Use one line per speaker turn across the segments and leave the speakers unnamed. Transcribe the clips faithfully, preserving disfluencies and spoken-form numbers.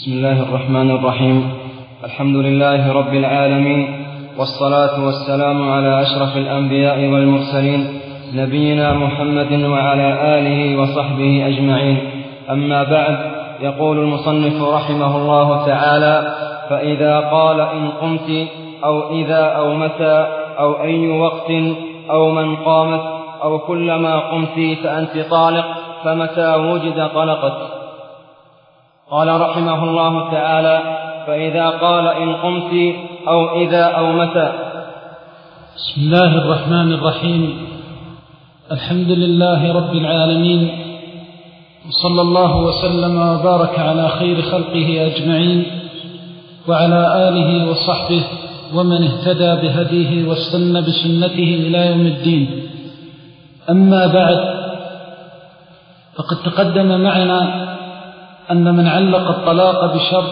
بسم الله الرحمن الرحيم. الحمد لله رب العالمين، والصلاة والسلام على أشرف الأنبياء والمرسلين نبينا محمد وعلى آله وصحبه أجمعين. أما بعد، يقول المصنف رحمه الله تعالى: فإذا قال إن قمت أو إذا أو متى أو أي وقت أو من قامت أو كلما قمت فأنت طالق، فمتى وجد طلقت. قال رحمه الله تعالى: فإذا قال إن قمت أو إذا أو متى.
بسم الله الرحمن الرحيم. الحمد لله رب العالمين، وصلى الله وسلم وبارك على خير خلقه أجمعين، وعلى آله وصحبه ومن اهتدى بهديه واستنى بسنته إلى يوم الدين. أما بعد، فقد تقدم معنا أن من علق الطلاق بشرط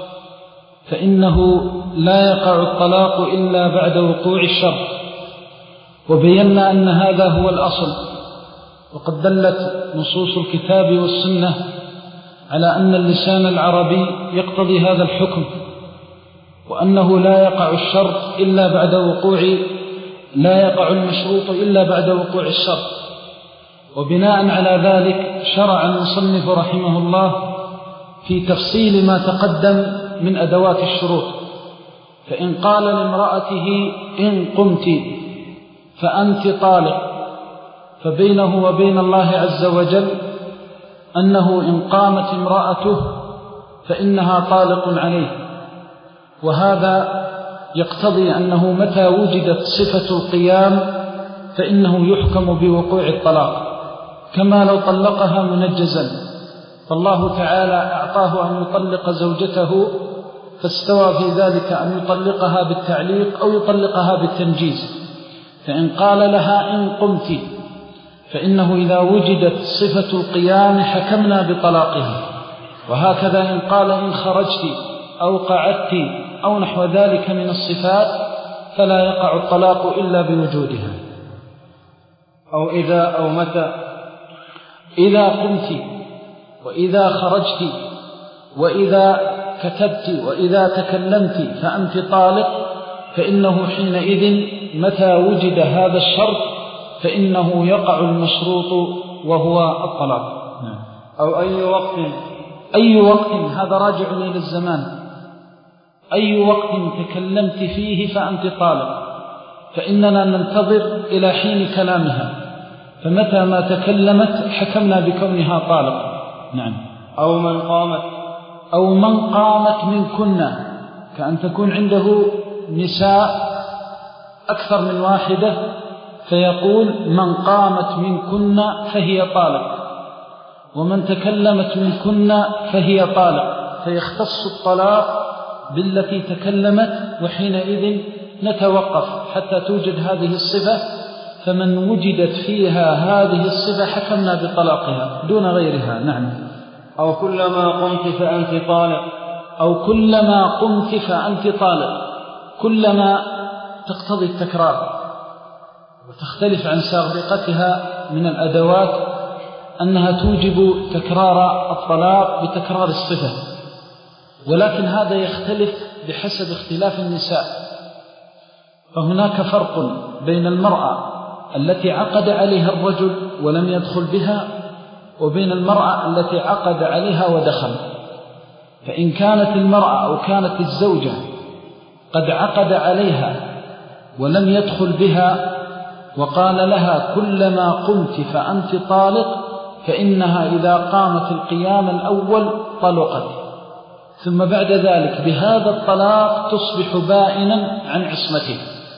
فإنه لا يقع الطلاق إلا بعد وقوع الشرط، وبينا أن هذا هو الأصل، وقد دلت نصوص الكتاب والسنة على أن اللسان العربي يقتضي هذا الحكم، وأنه لا يقع الشرط إلا بعد وقوع لا يقع المشروط إلا بعد وقوع الشرط. وبناء على ذلك شرع المصنف رحمه الله في تفصيل ما تقدم من أدوات الشروط. فإن قال لامرأته إن قمت فأنت طالق، فبينه وبين الله عز وجل أنه إن قامت امرأته فإنها طالق عليه، وهذا يقتضي أنه متى وجدت صفة القيام فإنه يحكم بوقوع الطلاق، كما لو طلقها منجزا، فالله تعالى أعطاه أن يطلق زوجته فاستوى في ذلك أن يطلقها بالتعليق أو يطلقها بالتنجيز. فإن قال لها إن قمت فإنه إذا وجدت صفة القيام حكمنا بطلاقها، وهكذا إن قال إن خرجت أو قعدت أو نحو ذلك من الصفات فلا يقع الطلاق إلا بوجودها.
أو إذا أو متى.
إذا قمت وإذا خرجت وإذا كتبت وإذا تكلمت فأنت طالق، فإنه حينئذ متى وجد هذا الشرط فإنه يقع المشروط وهو الطلاق.
أو أي وقت.
أي وقت هذا راجع إلى الزمان. أي وقت تكلمت فيه فأنت طالق، فإننا ننتظر إلى حين كلامها، فمتى ما تكلمت حكمنا بكونها طالق. نعم.
أو من قامت.
أو من قامت منكن، كأن تكون عنده نساء أكثر من واحدة فيقول من قامت منكن فهي طالق، ومن تكلمت منكن فهي طالق، فيختص الطلاق بالتي تكلمت، وحينئذ نتوقف حتى توجد هذه الصفة، فمن وجدت فيها هذه الصفة حكمنا بطلاقها دون غيرها. نعم.
أو كلما قمت فأنت طالق.
أو كلما قمت فأنت طالق. كلما تقتضي التكرار، وتختلف عن سابقتها من الأدوات أنها توجب تكرار الطلاق بتكرار الصفة، ولكن هذا يختلف بحسب اختلاف النساء. فهناك فرق بين المرأة التي عقد عليها الرجل ولم يدخل بها، وبين المرأة التي عقد عليها ودخل. فإن كانت المرأة أو كانت الزوجة قد عقد عليها ولم يدخل بها وقال لها كلما قمت فأنت طالق، فإنها إذا قامت القيام الأول طلقت، ثم بعد ذلك بهذا الطلاق تصبح بائنا عن عصمته،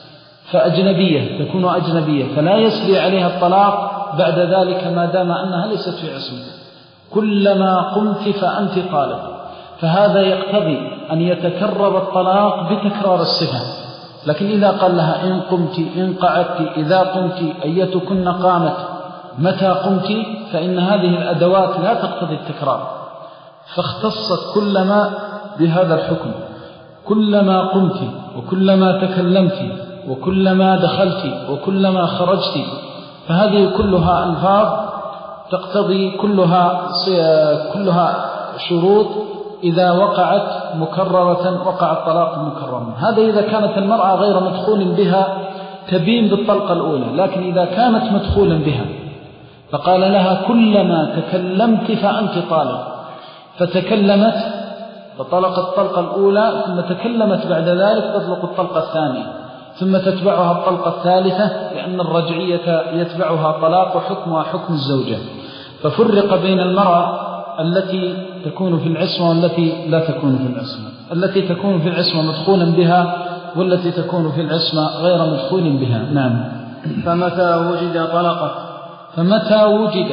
فأجنبية تكون أجنبية، فلا يسري عليها الطلاق بعد ذلك ما دام أنها ليست في عصمته. كلما قمت فأنت طالق، فهذا يقتضي أن يتكرر الطلاق بتكرار الصفة. لكن إذا قال لها إن قمت إن قعدت إذا قمت أيتكن قامت متى قمت، فإن هذه الأدوات لا تقتضي التكرار، فاختصت كلما بهذا الحكم. كلما قمت وكلما تكلمت وكلما دخلت وكلما خرجت، فهذه كلها ألفاظ تقتضي كلها كلها شروط إذا وقعت مكررة وقع الطلاق مكررا. هذا إذا كانت المرأة غير مدخول بها تبين بالطلقة الأولى، لكن إذا كانت مدخولا بها فقال لها كلما تكلمت فأنت طالق، فتكلمت فطلقت الطلقة الأولى، ثم تكلمت بعد ذلك تطلق الطلقة الثانية، ثم تتبعها الطلقة الثالثة، لأن الرجعية يتبعها طلاق وحكمها حكم الزوجة. ففرق بين المرأة التي تكون في العصمة والتي لا تكون في العصمة، التي تكون في العصمة مدخولا بها والتي تكون في العصمة غير مدخول بها. نعم.
فمتى وجد طلقت
فمتى وجد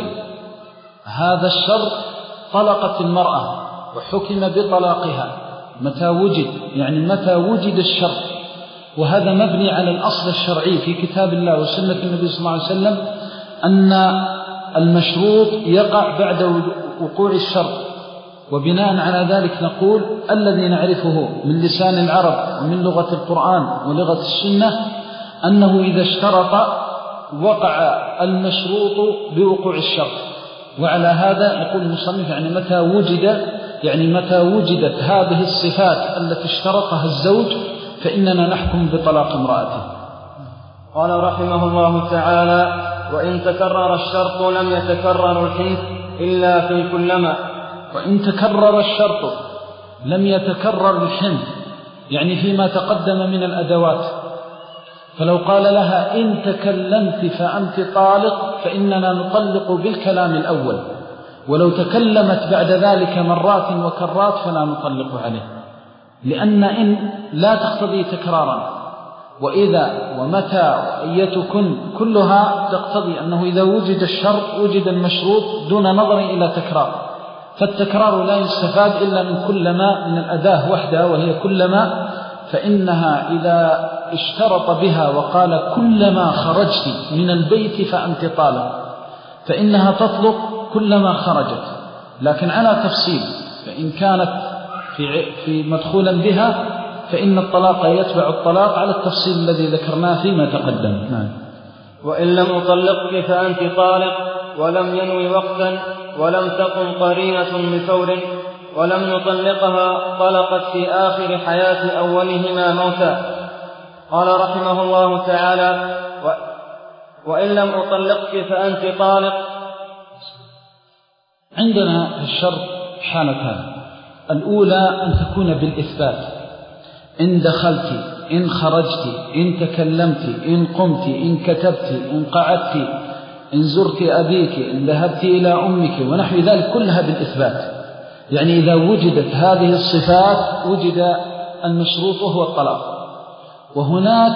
هذا الشرط طلقت المرأة وحكم بطلاقها. متى وجد يعني متى وجد الشرط، وهذا مبني على الأصل الشرعي في كتاب الله وسنة النبي صلى الله عليه وسلم أن المشروط يقع بعد وقوع الشرط. وبناء على ذلك نقول الذي نعرفه من لسان العرب ومن لغة القرآن ولغة السنة أنه إذا اشترط وقع المشروط بوقوع الشرط. وعلى هذا يقول المصنف يعني متى وجد يعني متى وجدت هذه الصفات التي اشترطها الزوج فإننا نحكم بطلاق امرأته.
قال رحمه الله تعالى: وإن تكرر الشرط لم يتكرر الحنث إلا في كلما.
وإن تكرر الشرط لم يتكرر الحنث يعني فيما تقدم من الأدوات. فلو قال لها إن تكلمت فأنت طالق فإننا نطلق بالكلام الأول، ولو تكلمت بعد ذلك مرات وكرات فلا نطلق عليه، لأن إن لا تقتضي تكرارا، وإذا ومتى وأيتكن كلها تقتضي أنه إذا وجد الشرط وجد المشروط دون نظر إلى تكرار. فالتكرار لا يستفاد إلا من كلما من الأداة وحدها وهي كلما، فإنها إذا اشترط بها وقال كلما خرجت من البيت فأنت طالق فإنها تطلق كلما خرجت، لكن على تفصيل. فإن كانت في في مدخولا بها فإن الطلاق يتبع الطلاق على التفصيل الذي ذكرناه فيما تقدم. نعم.
وإن لم أطلقك فأنت طالق ولم ينوي وقتا ولم تقم قرينة بفور ولم نطلقها طلقت في آخر حياة أولهما موتا. قال رحمه الله تعالى: و... وإن لم أطلقك فأنت طالق.
عندنا الشرط حالتان: الأولى أن تكون بالإثبات، إن دخلت، إن خرجت، إن تكلمت، إن قمت، إن كتبت، إن قعدت، إن زرت أبيك، إن ذهبت إلى أمك ونحو ذلك، كلها بالإثبات. يعني إذا وجدت هذه الصفات وجد المشروط وهو الطلاق. وهناك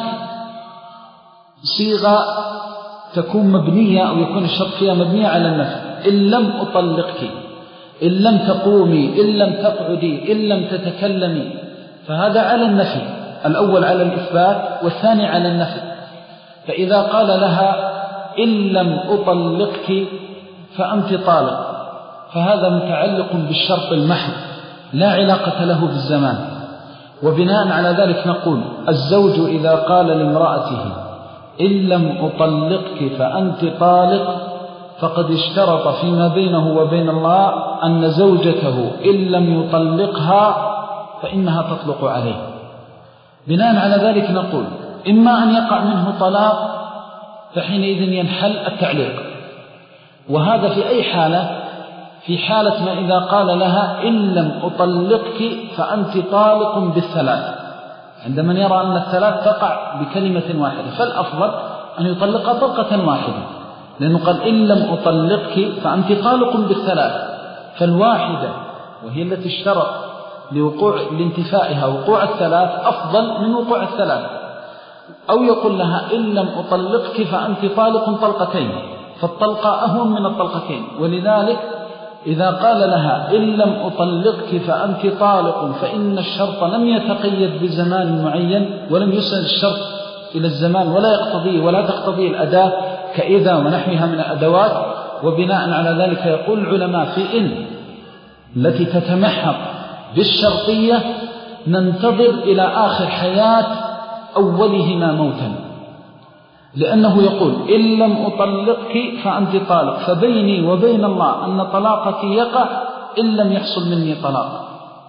صيغة تكون مبنية أو يكون الشرط فيها مبنية على النفي: إن لم أطلقك، إن لم تقومي، إن لم تقعدي، إن لم تتكلمي. فهذا على النفي، الأول على الإثبات والثاني على النفي. فإذا قال لها إن لم أطلقك فأنت طالق، فهذا متعلق بالشرط المحض لا علاقة له بالزمان. وبناء على ذلك نقول الزوج إذا قال لامرأته إن لم أطلقك فأنت طالق فقد اشترط فيما بينه وبين الله أن زوجته إن لم يطلقها فإنها تطلق عليه. بناء على ذلك نقول إما أن يقع منه طلاق فحينئذ ينحل التعليق، وهذا في أي حالة؟ في حالة ما إذا قال لها إن لم أطلقك فأنت طالق بالثلاث، عندما يرى أن الثلاث تقع بكلمة واحدة فالأفضل أن يطلقها طلقة واحدة، لأنه قال إن لم أطلقك فأنت طالق بالثلاث، فالواحدة وهي التي اشترط لوقوع لانتفائها وقوع الثلاث أفضل من وقوع الثلاث. أو يقول لها إن لم أطلقك فأنت طالق طلقتين، فالطلقة أهون من الطلقتين. ولذلك إذا قال لها إن لم أطلقك فأنت طالق فإن الشرط لم يتقيد بزمان معين ولم يسند الشرط إلى الزمان ولا يقتضي ولا تقتضي الأداة كإذا ونحوها من الأدوات. وبناء على ذلك يقول العلماء في إن التي تتمحض بالشرطية ننتظر إلى آخر حياة أولهما موتا، لأنه يقول إن لم أطلقك فأنت طالق، فبيني وبين الله أن طلاقك يقع إن لم يحصل مني طلاق.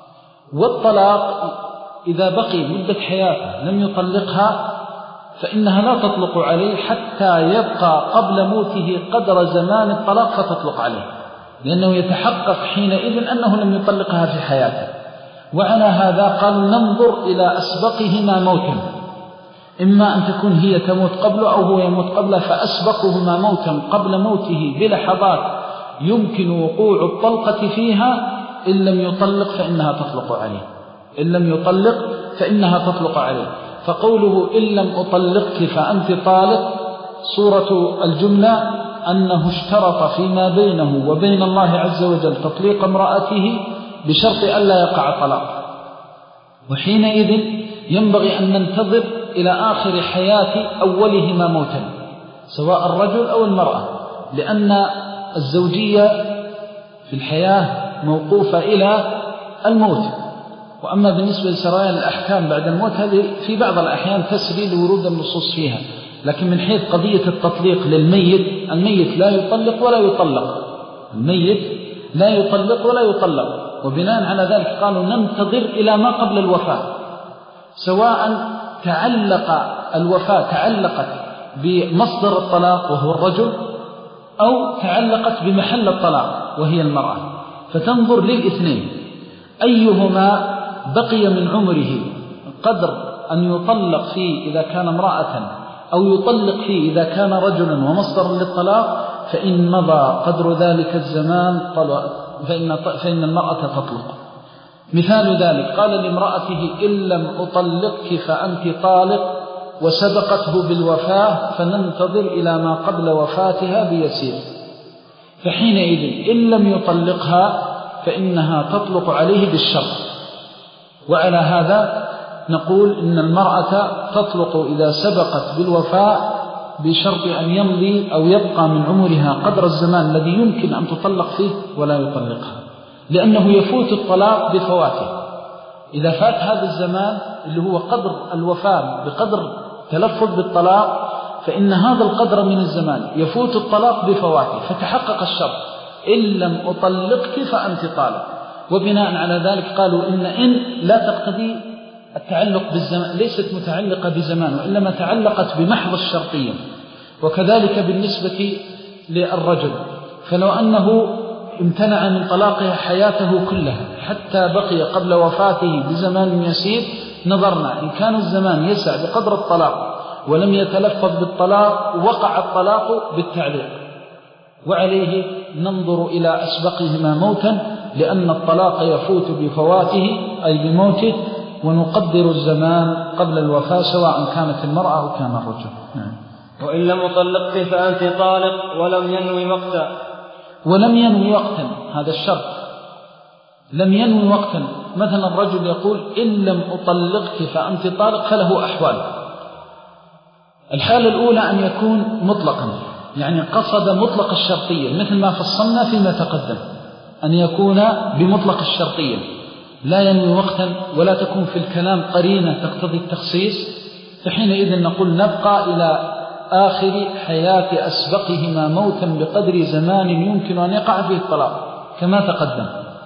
والطلاق إذا بقي مدة حياته لم يطلقها فإنها لا تطلق عليه حتى يبقى قبل موته قدر زمان الطلاق فتطلق عليه، لأنه يتحقق حينئذ أنه لم يطلقها في حياته. وعلى هذا قالوا ننظر إلى أسبقهما موتا، إما أن تكون هي تموت قبله أو هو يموت قبله، فأسبقهما موتا قبل موته بلحظات يمكن وقوع الطلقة فيها، إن لم يطلق فإنها تطلق عليه، إن لم يطلق فإنها تطلق عليه. فقوله إن لم أطلقك فأنت طالق، صورة الجملة أنه اشترط فيما بينه وبين الله عز وجل تطليق امرأته بشرط ألا يقع طلاق، وحينئذ ينبغي أن ننتظر إلى آخر حياة أولهما موتا سواء الرجل أو المرأة، لأن الزوجية في الحياة موقوفة إلى الموت. وأما بالنسبة لسريان الأحكام بعد الموت هذه في بعض الأحيان تسري لورود النصوص فيها، لكن من حيث قضية التطليق للميت، الميت لا يطلق ولا يطلق، الميت لا يطلق ولا يطلق. وبناء على ذلك قالوا ننتظر إلى ما قبل الوفاة، سواء تعلق الوفاة تعلقت بمصدر الطلاق وهو الرجل، أو تعلقت بمحل الطلاق وهي المرأة، فتنظر للاثنين أيهما بقي من عمره قدر أن يطلق فيه إذا كان امرأة، أو يطلق فيه إذا كان رجلا ومصدر للطلاق، فإن مضى قدر ذلك الزمان فإن, فإن المرأة تطلق. مثال ذلك قال لامرأته إن لم أطلقك فأنت طالق، وسبقته بالوفاة، فننتظر إلى ما قبل وفاتها بيسير، فحينئذ إن لم يطلقها فإنها تطلق عليه بالشرط. وعلى هذا نقول إن المرأة تطلق إذا سبقت بالوفاة بشرط أن يمضي أو يبقى من عمرها قدر الزمان الذي يمكن أن تطلق فيه ولا يطلقها، لأنه يفوت الطلاق بفواته. إذا فات هذا الزمان اللي هو قدر الوفاة بقدر تلفظ بالطلاق، فإن هذا القدر من الزمان يفوت الطلاق بفواته، فتحقق الشرط إن لم أطلقك فأنت طالق. وبناء على ذلك قالوا إن إن لا تقتضي التعلق بالزمان، ليست متعلقة بزمان، وإنما تعلقت بمحض الشرطية. وكذلك بالنسبة للرجل، فلو أنه امتنع من طلاقها حياته كلها حتى بقي قبل وفاته بزمان يسير، نظرنا إن كان الزمان يسع بقدر الطلاق ولم يتلفظ بالطلاق وقع الطلاق بالتعليق، وعليه ننظر إلى أسبقهما موتا، لأن الطلاق يفوت بفواته أي بموته، ونقدر الزمان قبل الوفاة سواء كانت المرأة أو كان الرجل. نعم.
وإن لم أطلقك فأنت طالق ولم ينوي وقتا.
ولم ينوي وقتا، هذا الشرط، لم ينوي وقتا. مثلا الرجل يقول إن لم أطلقك فأنت طالق، فله أحوال. الحالة الأولى أن يكون مطلقا، يعني قصد مطلق الشرطية مثل ما فصلنا فيما تقدم، أن يكون بمطلق الشرطية لا ينوي وقتا ولا تكون في الكلام قرينة تقتضي التخصيص، فحينئذ نقول نبقى إلى آخر حياة أسبقهما موتا بقدر زمان يمكن أن يقع فيه الطلاق كما تقدم.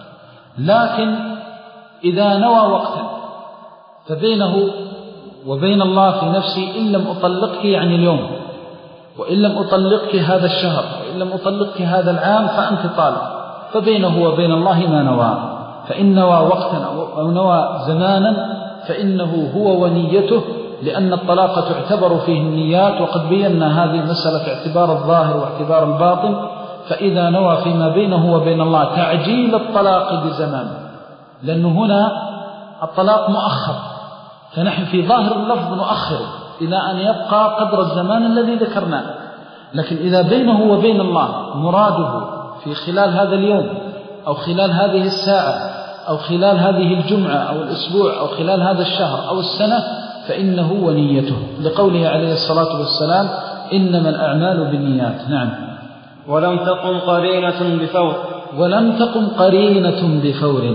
لكن إذا نوى وقتا فبينه وبين الله في نفسي إن لم أطلقك يعني اليوم، وإن لم أطلقك هذا الشهر، وإن لم أطلقك هذا العام فأنت طالق، فبينه وبين الله ما نوى. فإن نوى وقتا أو نوى زمانا فإنه هو ونيته، لأن الطلاق تعتبر فيه النيات، وقد بينا هذه المسألة اعتبار الظاهر واعتبار الباطن. فإذا نوى فيما بينه وبين الله تعجيل الطلاق بزمان، لأنه هنا الطلاق مؤخر، فنحن في ظاهر اللفظ نؤخره إلى أن يبقى قدر الزمان الذي ذكرناه. لكن إذا بينه وبين الله مراده في خلال هذا اليوم أو خلال هذه الساعة أو خلال هذه الجمعة أو الأسبوع أو خلال هذا الشهر أو السنة، فإنه ونيته، لقوله عليه الصلاة والسلام إنما الأعمال بالنيات. نعم.
ولم تقم قرينة بفور.
ولم تقم قرينة بفور،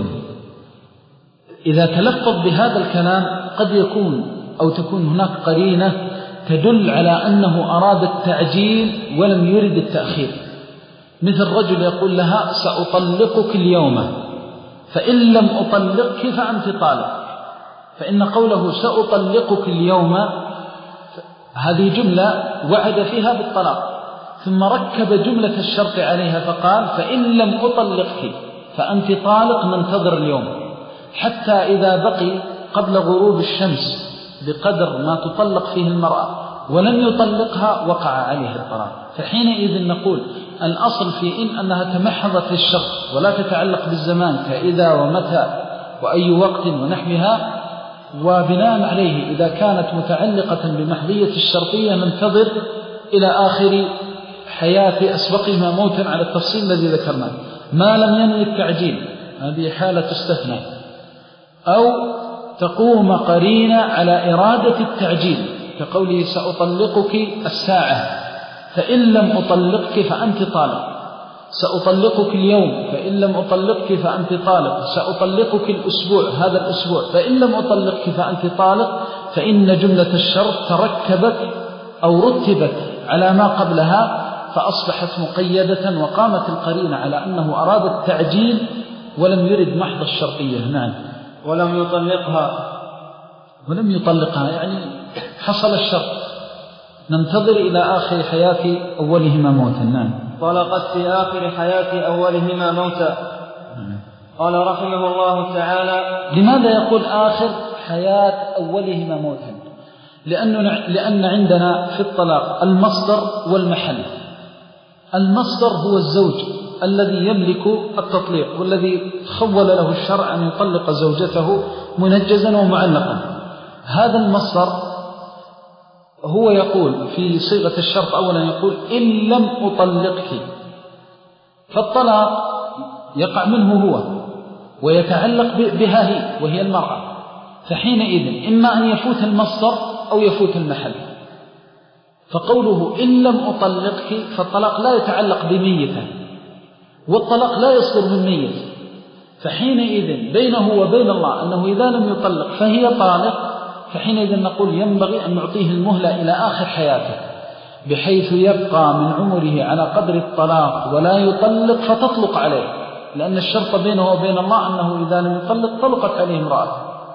إذا تلفظ بهذا الكلام قد يكون أو تكون هناك قرينة تدل على أنه أراد التعجيل ولم يرد التأخير. مثل رجل يقول لها سأطلقك اليوم، فإن لم أطلقك فأنت طالق. فإن قوله سأطلقك اليوم هذه جملة وعد فيها بالطلاق، ثم ركب جملة الشرط عليها فقال فإن لم أطلقك فأنت طالق ننتظر اليوم، حتى إذا بقي قبل غروب الشمس بقدر ما تطلق فيه المرأة ولم يطلقها وقع عليه الطلاق. فحينئذ نقول الأصل في إن أنها تمحضت للشرط ولا تتعلق بالزمان كإذا ومتى وأي وقت ونحوها، وبناء عليه إذا كانت متعلقة بمحضية الشرطية ننتظر إلى آخر حياة أسبقهما موتا على التفصيل الذي ذكرناه، ما لم ينوي التعجيل هذه حالة تستثنى، أو تقوم قرينة على إرادة التعجيل كقوله سأطلقك الساعة فإن لم أطلقك فأنت طالق، سأطلقك اليوم فإن لم أطلقك فأنت طالق، سأطلقك الأسبوع هذا الأسبوع فإن لم أطلقك فأنت طالق. فإن جملة الشرط تركبت أو رتبت على ما قبلها فأصبحت مقيدة، وقامت القرينة على أنه أراد التعجيل ولم يرد محض الشرطية. نعم.
ولم يطلقها
ولم يطلقها يعني حصل الشرط، ننتظر إلى آخر حياة أولهما موتا. نعم.
طلقت في آخر حياة أولهما موتا. قال رحمه الله تعالى
لماذا يقول آخر حياة أولهما موتا؟ لأنه لأن عندنا في الطلاق المصدر والمحل. المصدر هو الزوج الذي يملك التطليق والذي خول له الشرع أن يطلق زوجته منجزا ومعلقا. هذا المصدر هو يقول في صيغة الشرط أولا يقول إن لم أطلقك، فالطلاق يقع منه هو ويتعلق بها هي وهي المرأة، فحينئذ إما أن يفوت المصدر أو يفوت المحل. فقوله إن لم أطلقك فالطلاق لا يتعلق بميته، والطلاق لا يصدر من ميت، فحينئذ بينه وبين الله أنه إذا لم يطلق فهي طالق. فحينئذ نقول ينبغي أن نعطيه المهلة إلى آخر حياته بحيث يبقى من عمره على قدر الطلاق ولا يطلق فتطلق عليه، لأن الشرط بينه وبين الله أنه إذا لم يطلق طلقت عليه امرأته.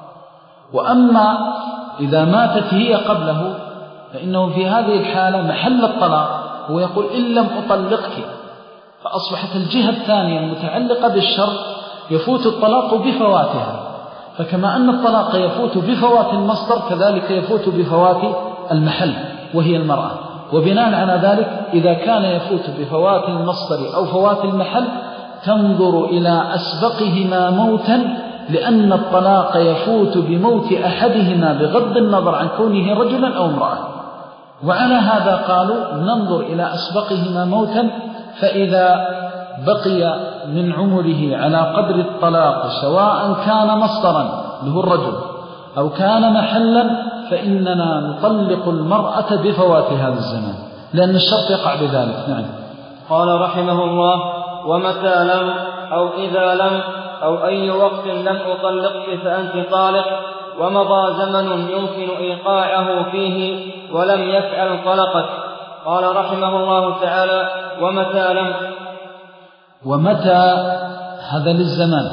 وأما إذا ماتت هي قبله فإنه في هذه الحالة محل الطلاق هو يقول إن لم أطلقك، فأصبحت الجهة الثانية المتعلقة بالشرط يفوت الطلاق بفواتها. فكما أن الطلاق يفوت بفوات المصدر كذلك يفوت بفوات المحل وهي المرأة. وبناء على ذلك إذا كان يفوت بفوات المصدر أو فوات المحل تنظر إلى أسبقهما موتا، لأن الطلاق يفوت بموت أحدهما بغض النظر عن كونه رجلا أو امرأة. وعلى هذا قالوا ننظر إلى أسبقهما موتا، فإذا بقي من عمره على قدر الطلاق سواء كان مصدرا له الرجل أو كان محلا فإننا نطلق المرأة بفوات هذا الزمان، لأن الشرط يقع بذلك. نعم.
قال رحمه الله ومتى لم أو إذا لم أو أي وقت لم أطلقك فأنت طالق، ومضى زمن يمكن إيقاعه فيه ولم يفعل طلقك. قال رحمه الله تعالى ومتى لم،
ومتى هذا للزمان،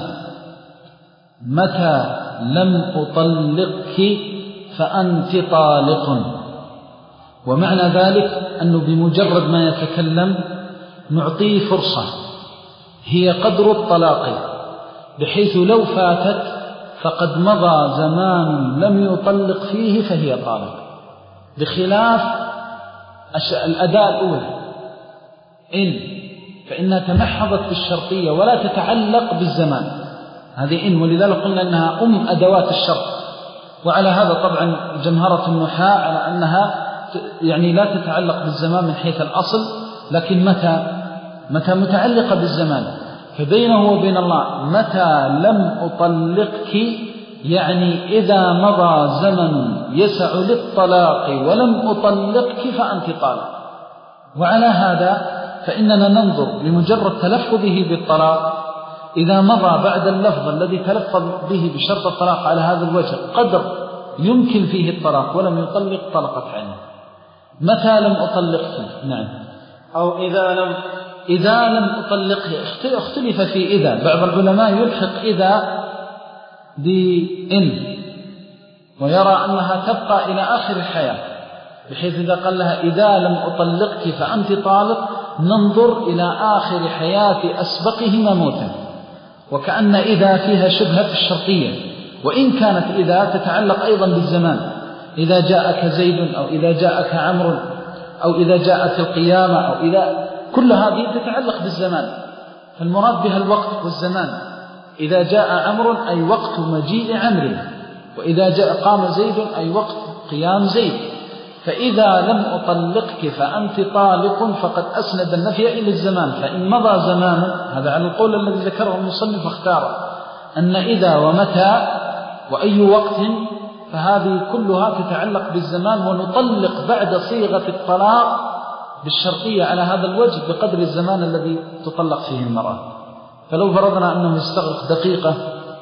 متى لم أطلقك فأنت طالق. ومعنى ذلك أنه بمجرد ما يتكلم نعطيه فرصة هي قدر الطلاق، بحيث لو فاتت فقد مضى زمان لم يطلق فيه فهي طالق، بخلاف الأداء الأولى إن فإنها تمحضت بالشرطية ولا تتعلق بالزمان، هذه إن، ولذلك قلنا أنها أم أدوات الشرط. وعلى هذا طبعا جمهرة النحاة على أنها يعني لا تتعلق بالزمان من حيث الأصل، لكن متى متى متعلقة بالزمان. فبينه وبين الله متى لم أطلقك يعني إذا مضى زمن يسع للطلاق ولم أطلقك فأنت طالق. وعلى هذا فإننا ننظر لمجرد تلفظه بالطلاق، إذا مضى بعد اللفظ الذي تلفظ به بشرط الطلاق على هذا الوجه قدر يمكن فيه الطلاق ولم يطلق طلقت عنه. متى لم أطلقك. نعم.
أو إذا لم
إذا لم أطلقه، اختلف في إذا، بعض العلماء يلحق إذا بإن ويرى أنها تبقى إلى آخر الحياة، بحيث إذا قال لها إذا لم أطلقك فأنت طالق ننظر إلى آخر حياة أسبقهما موتا، وكأن إذا فيها شبهة الشرطية، وإن كانت إذا تتعلق أيضا بالزمان، إذا جاءك زيد أو إذا جاءك عمرو أو إذا جاءت القيامة أو إذا، كل هذه تتعلق بالزمان، فالمراد بها الوقت والزمان. إذا جاء عمرو أي وقت مجيء عمرو، وإذا جاء قام زيد أي وقت قيام زيد. فإذا لم أطلقك فأنت طالق فقد أسند النفي إلى الزمان، فإن مضى زمان، هذا على القول الذي ذكره المصنف اختاره، أن إذا ومتى وأي وقت فهذه كلها تتعلق بالزمان، ونطلق بعد صيغة الطلاق بالشرطية على هذا الوجه بقدر الزمان الذي تطلق فيه المرأة. فلو فرضنا أنه يستغرق دقيقة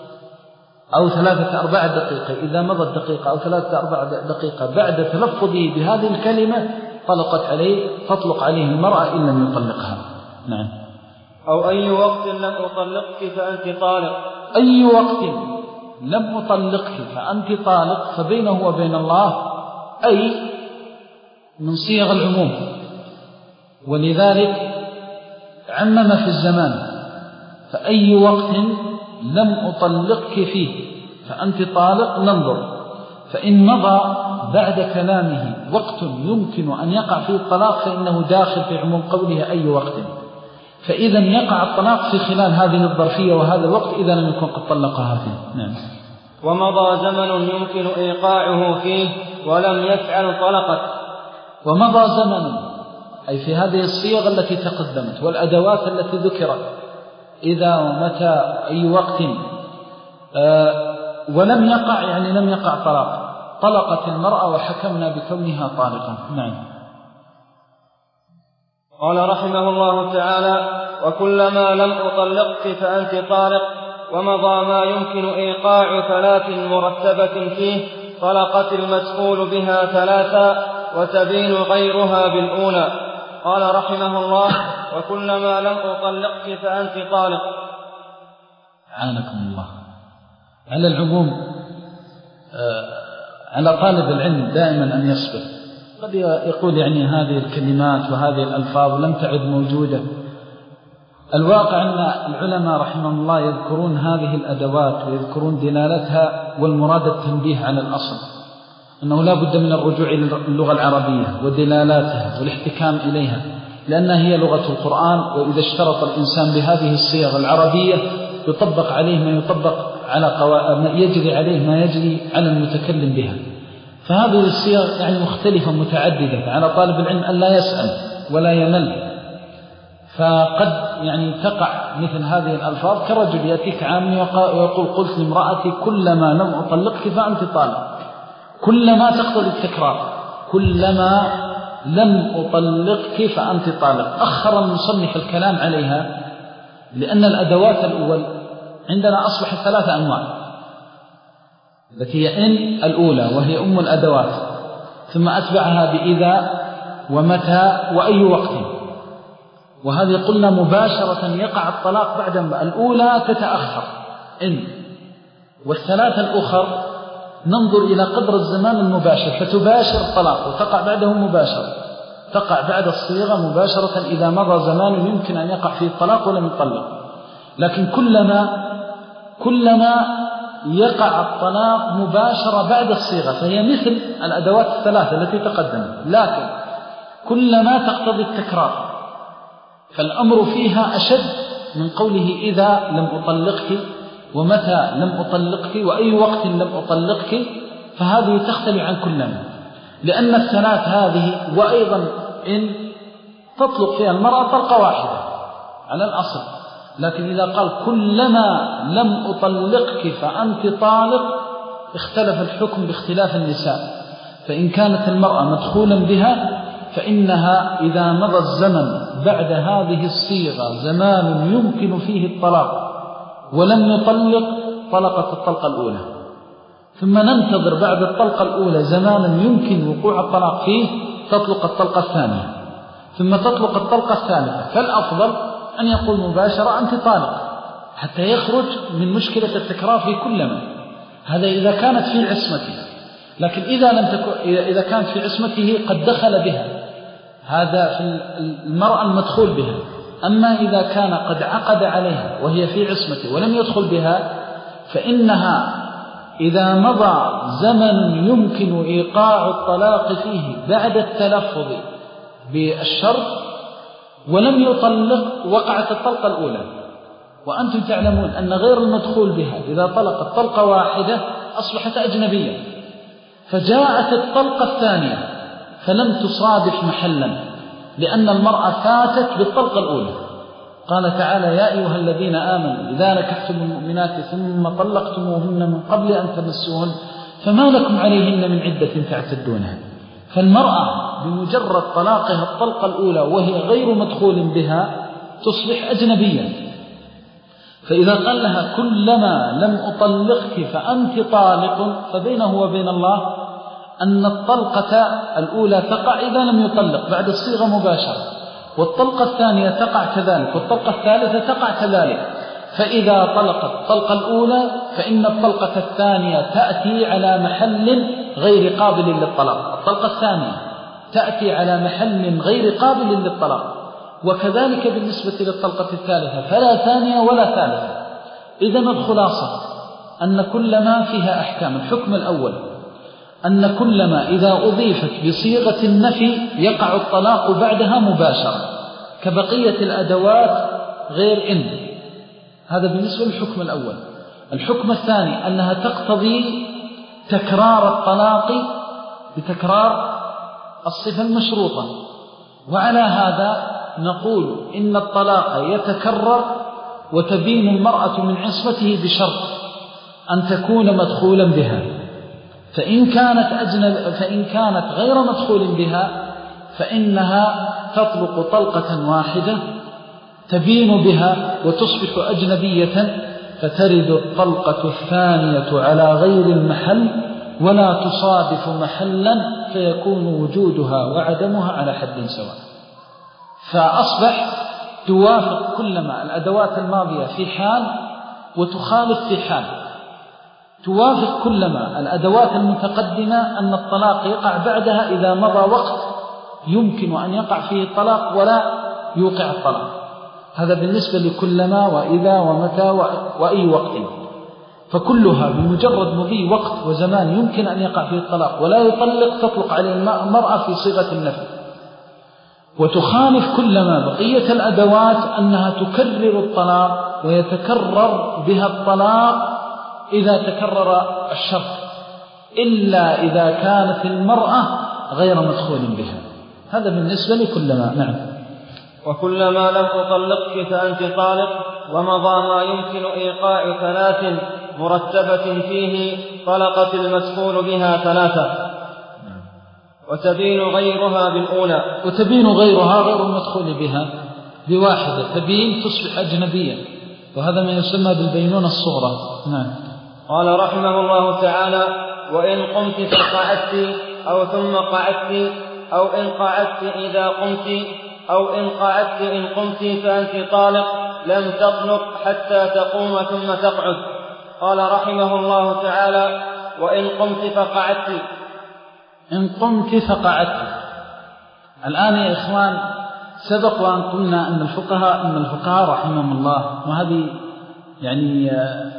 أو ثلاثة أربع دقيقة، إذا مضت دقيقة أو ثلاثة أربع دقيقة بعد تلفظه بهذه الكلمة طلقت عليه، تطلق عليه المرأة إن لم يطلقها. نعم.
أو أي وقت لم أطلقك فأنت طالق،
أي وقت لم أطلقك فأنت طالق، فبينه وبين الله أي من صيغ العموم، ولذلك عمم في الزمان، فأي وقت لم أطلقك فيه فأنت طالق ننظر، فإن مضى بعد كلامه وقت يمكن أن يقع فيه الطلاق فإنه داخل في عموم قوله أي وقت، فإذا يقع الطلاق في خلال هذه الظرفية وهذا الوقت إذا لم يكن قد طلقها فيه. نعم.
ومضى زمن يمكن إيقاعه فيه ولم يفعل طلقت.
ومضى زمن أي في هذه الصيغ التي تقدمت والأدوات التي ذكرت، إذا ومتى أي وقت، آه ولم يقع يعني لم يقع طلاق، طلقت المرأة وحكمنا بكونها طالقا. نعم.
قال رحمه الله تعالى: وكلما لم أطلقك فأنت طالق، ومضى ما يمكن إيقاع ثلاث مرتبة فيه، طلقت المدخول بها ثلاثا وتبين غيرها بالأولى. قال رحمه الله: وكلما لم أطلقك فأنت طالق.
عانكم الله. على العموم على طالب العلم دائما أن يصبر، قد يقول يعني هذه الكلمات وهذه الألفاظ لم تعد موجودة. الواقع أن العلماء رحمهم الله يذكرون هذه الأدوات ويذكرون دلالتها، والمراد التنبيه على الأصل، أنه لا بد من الرجوع إلى اللغة العربية ودلالاتها والاحتكام إليها، لأنها هي لغة القرآن، وإذا اشترط الإنسان بهذه الصيغ العربية يطبق عليه ما يطبق على قوا... يجري عليه ما يجري على المتكلم بها. فهذه الصيغ يعني مختلفة متعددة، على طالب العلم أن لا يسأل ولا يمل، فقد يعني تقع مثل هذه الألفاظ كرجل يأتيك عامي ويقول: قلت لامرأتي كلما لم أطلقك فأنت طالق، كلما تقتضي التكرار، كلما لم أطلقك فأنت طالق. أخر المصنف الكلام عليها لأن الأدوات الأول عندنا أصبحت ثلاثة أنواع، التي هي إن الأولى وهي أم الأدوات، ثم أتبعها بإذا ومتى وأي وقت، وهذه قلنا مباشرة يقع الطلاق بعد الأولى تتأخر إن، والثلاثة الأخر ننظر إلى قدر الزمان المباشر فتباشر الطلاق وتقع بعده مباشرة، تقع بعد الصيغة مباشرة إذا مضى زمان يمكن أن يقع فيه الطلاق ولم يطلق. لكن كلما كلما يقع الطلاق مباشرة بعد الصيغة فهي مثل الأدوات الثلاثة التي تقدمت، لكن كلما تقتضي التكرار، فالأمر فيها أشد من قوله إذا لم أطلقك ومتى لم أطلقك وأي وقت لم أطلقك، فهذه تختلف عن كلما، لأن الثلاث هذه وأيضا إن تطلق فيها المرأة طلقة واحدة على الأصل، لكن إذا قال كلما لم أطلقك فأنت طالق اختلف الحكم باختلاف النساء، فإن كانت المرأة مدخولا بها فإنها إذا مضى الزمن بعد هذه الصيغة زمان يمكن فيه الطلاق ولم يطلق طلقت الطلقة الأولى، ثم ننتظر بعد الطلقة الأولى زمانا يمكن وقوع الطلاق فيه تطلق الطلقة الثانية. ثم تطلق الطلقة الثالثة، فالأفضل أن يقول مباشرة أنت طالق حتى يخرج من مشكلة التكرار في كلما. هذا إذا كانت في عصمته، لكن إذا لم تكن إذا كانت في عصمته قد دخل بها، هذا في المرأة المدخول بها. أما إذا كان قد عقد عليها وهي في عصمته ولم يدخل بها، فإنها إذا مضى زمن يمكن إيقاع الطلاق فيه بعد التلفظ بالشرط ولم يطلق وقعت الطلقة الأولى. وأنتم تعلمون أن غير المدخول بها إذا طلقت طلقة واحدة أصبحت أجنبية، فجاءت الطلقة الثانية فلم تصادف محلا، لأن المرأة فاتت بالطلقة الأولى. قال تعالى: يا أيها الذين آمنوا إذا نكحتم المؤمنات ثم طلقتموهن من قبل أن تمسوهن فما لكم عليهن من عدة تعتدونها. فالمرأة بمجرد طلاقها الطلقة الأولى وهي غير مدخول بها تصبح أجنبية. فإذا قال لها كلما لم أطلقك فأنت طالق، فبينه وبين الله أن الطلقة الأولى تقع إذا لم يطلق بعد الصيغة مباشرة، والطلقة الثانية تقع كذلك، والطلقة الثالثة تقع كذلك. فإذا طلقت الطلقة الأولى فإن الطلقة الثانية تأتي على محل غير قابل للطلاق، الطلقة الثانية تأتي على محل غير قابل للطلاق. وكذلك بالنسبة للطلقة الثالثة فلا ثانية ولا ثالثة. إذن الخلاصة أن كل ما فيها أحكام. الحكم الأول أن كل ما إذا أضيفت بصيغة النفي يقع الطلاق بعدها مباشرة كبقية الأدوات غير إن. هذا بالنسبة للحكم الأول. الحكم الثاني أنها تقتضي تكرار الطلاق بتكرار الصفة المشروطة، وعلى هذا نقول إن الطلاق يتكرر وتبين المرأة من عصمته بشرط أن تكون مدخولا بها. فإن كانت أجنب فإن كانت غير مدخول بها فإنها تطلق طلقة واحدة تبين بها وتصبح أجنبية، فترد الطلقة الثانية على غير المحل ولا تصادف محلا، فيكون وجودها وعدمها على حد سواء. فأصبح توافق كلما الأدوات الماضية في حال وتخالف في حال. توافق كلما الأدوات المتقدمة أن الطلاق يقع بعدها إذا مضى وقت يمكن أن يقع فيه الطلاق ولا يوقع الطلاق. هذا بالنسبة لكلما وإذا ومتى وأي وقت. فكلها بمجرد مضي وقت وزمان يمكن أن يقع فيه الطلاق ولا يطلق تطلق عليه المرأة في صيغة النفي. وتخالف كلما بقية الأدوات أنها تكرر الطلاق ويتكرر بها الطلاق إذا تكرر الشرط، إلا إذا كانت المرأة غير مدخول بها. هذا بالنسبة لكلما. نعم.
وكلما لم أطلقك فأنت طالق، ومضى ما يمكن إيقاع ثلاث مرتبة فيه طلقت المدخول بها ثلاثة، وتبين غيرها بالأولى.
وتبين غيرها غير المدخول بها بواحدة، تبين تصبح أجنبية، وهذا ما يسمى بالبينونة الصغرى. نعم.
قال رحمه الله تعالى: وإن قمت فقعدت أو ثم قعدت أو إن قعدت إذا قمت أو إن قعدت إن قمت فأنت طالق، لم تطلق حتى تقوم ثم تقعد. قال رحمه الله تعالى: وإن قمت فقعدت.
إن قمت فقعدت. الآن يا إخوان سبق وأن قلنا أن الفقهاء أن الفقهاء رحمهم الله، وهذه يعني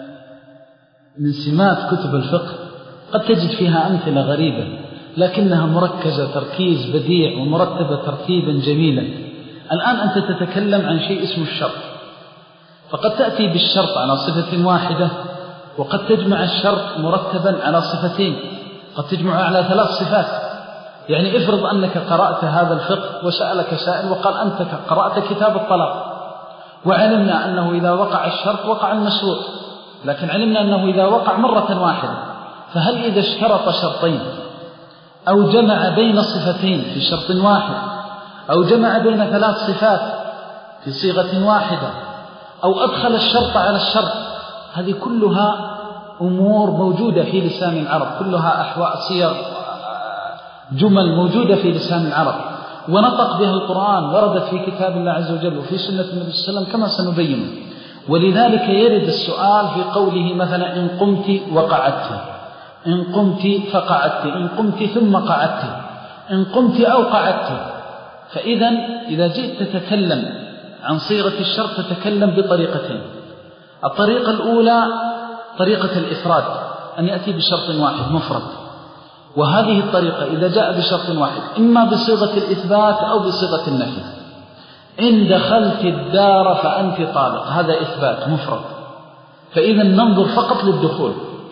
من سمات كتب الفقه، قد تجد فيها أمثلة غريبة لكنها مركزة تركيز بديع ومرتبة ترتيبا جميلا. الآن أنت تتكلم عن شيء اسمه الشرط، فقد تأتي بالشرط على صفة واحدة، وقد تجمع الشرط مرتبا على صفتين، قد تجمع على ثلاث صفات. يعني افرض أنك قرأت هذا الفقه وسألك سائل وقال أنت قرأت كتاب الطلاق، وعلمنا أنه إذا وقع الشرط وقع المشروط، لكن علمنا أنه إذا وقع مرة واحدة، فهل إذا اشترط شرطين أو جمع بين صفتين في شرط واحد أو جمع بين ثلاث صفات في صيغة واحدة أو أدخل الشرط على الشرط، هذه كلها أمور موجودة في لسان العرب، كلها أحواء صيغ جمل موجودة في لسان العرب. ونطق بها القرآن، وردت في كتاب الله عز وجل وفي سنة النبي صلى الله عليه وسلم كما سنبين. ولذلك يرد السؤال في قوله مثلا إن قمت وقعدت، إن قمت فقعدت، إن قمت ثم قعدت، إن قمت أو قعدت. فإذا إذا جئت تتكلم عن صيغة الشرط تتكلم بطريقتين. الطريقة الأولى طريقة الإفراد، أن يأتي بشرط واحد مفرد، وهذه الطريقة إذا جاء بشرط واحد إما بصيغة الإثبات أو بصيغة النفي. إن دخلت الدار فأنت طالق، هذا إثبات مفرد، فإذا ننظر فقط للدخول.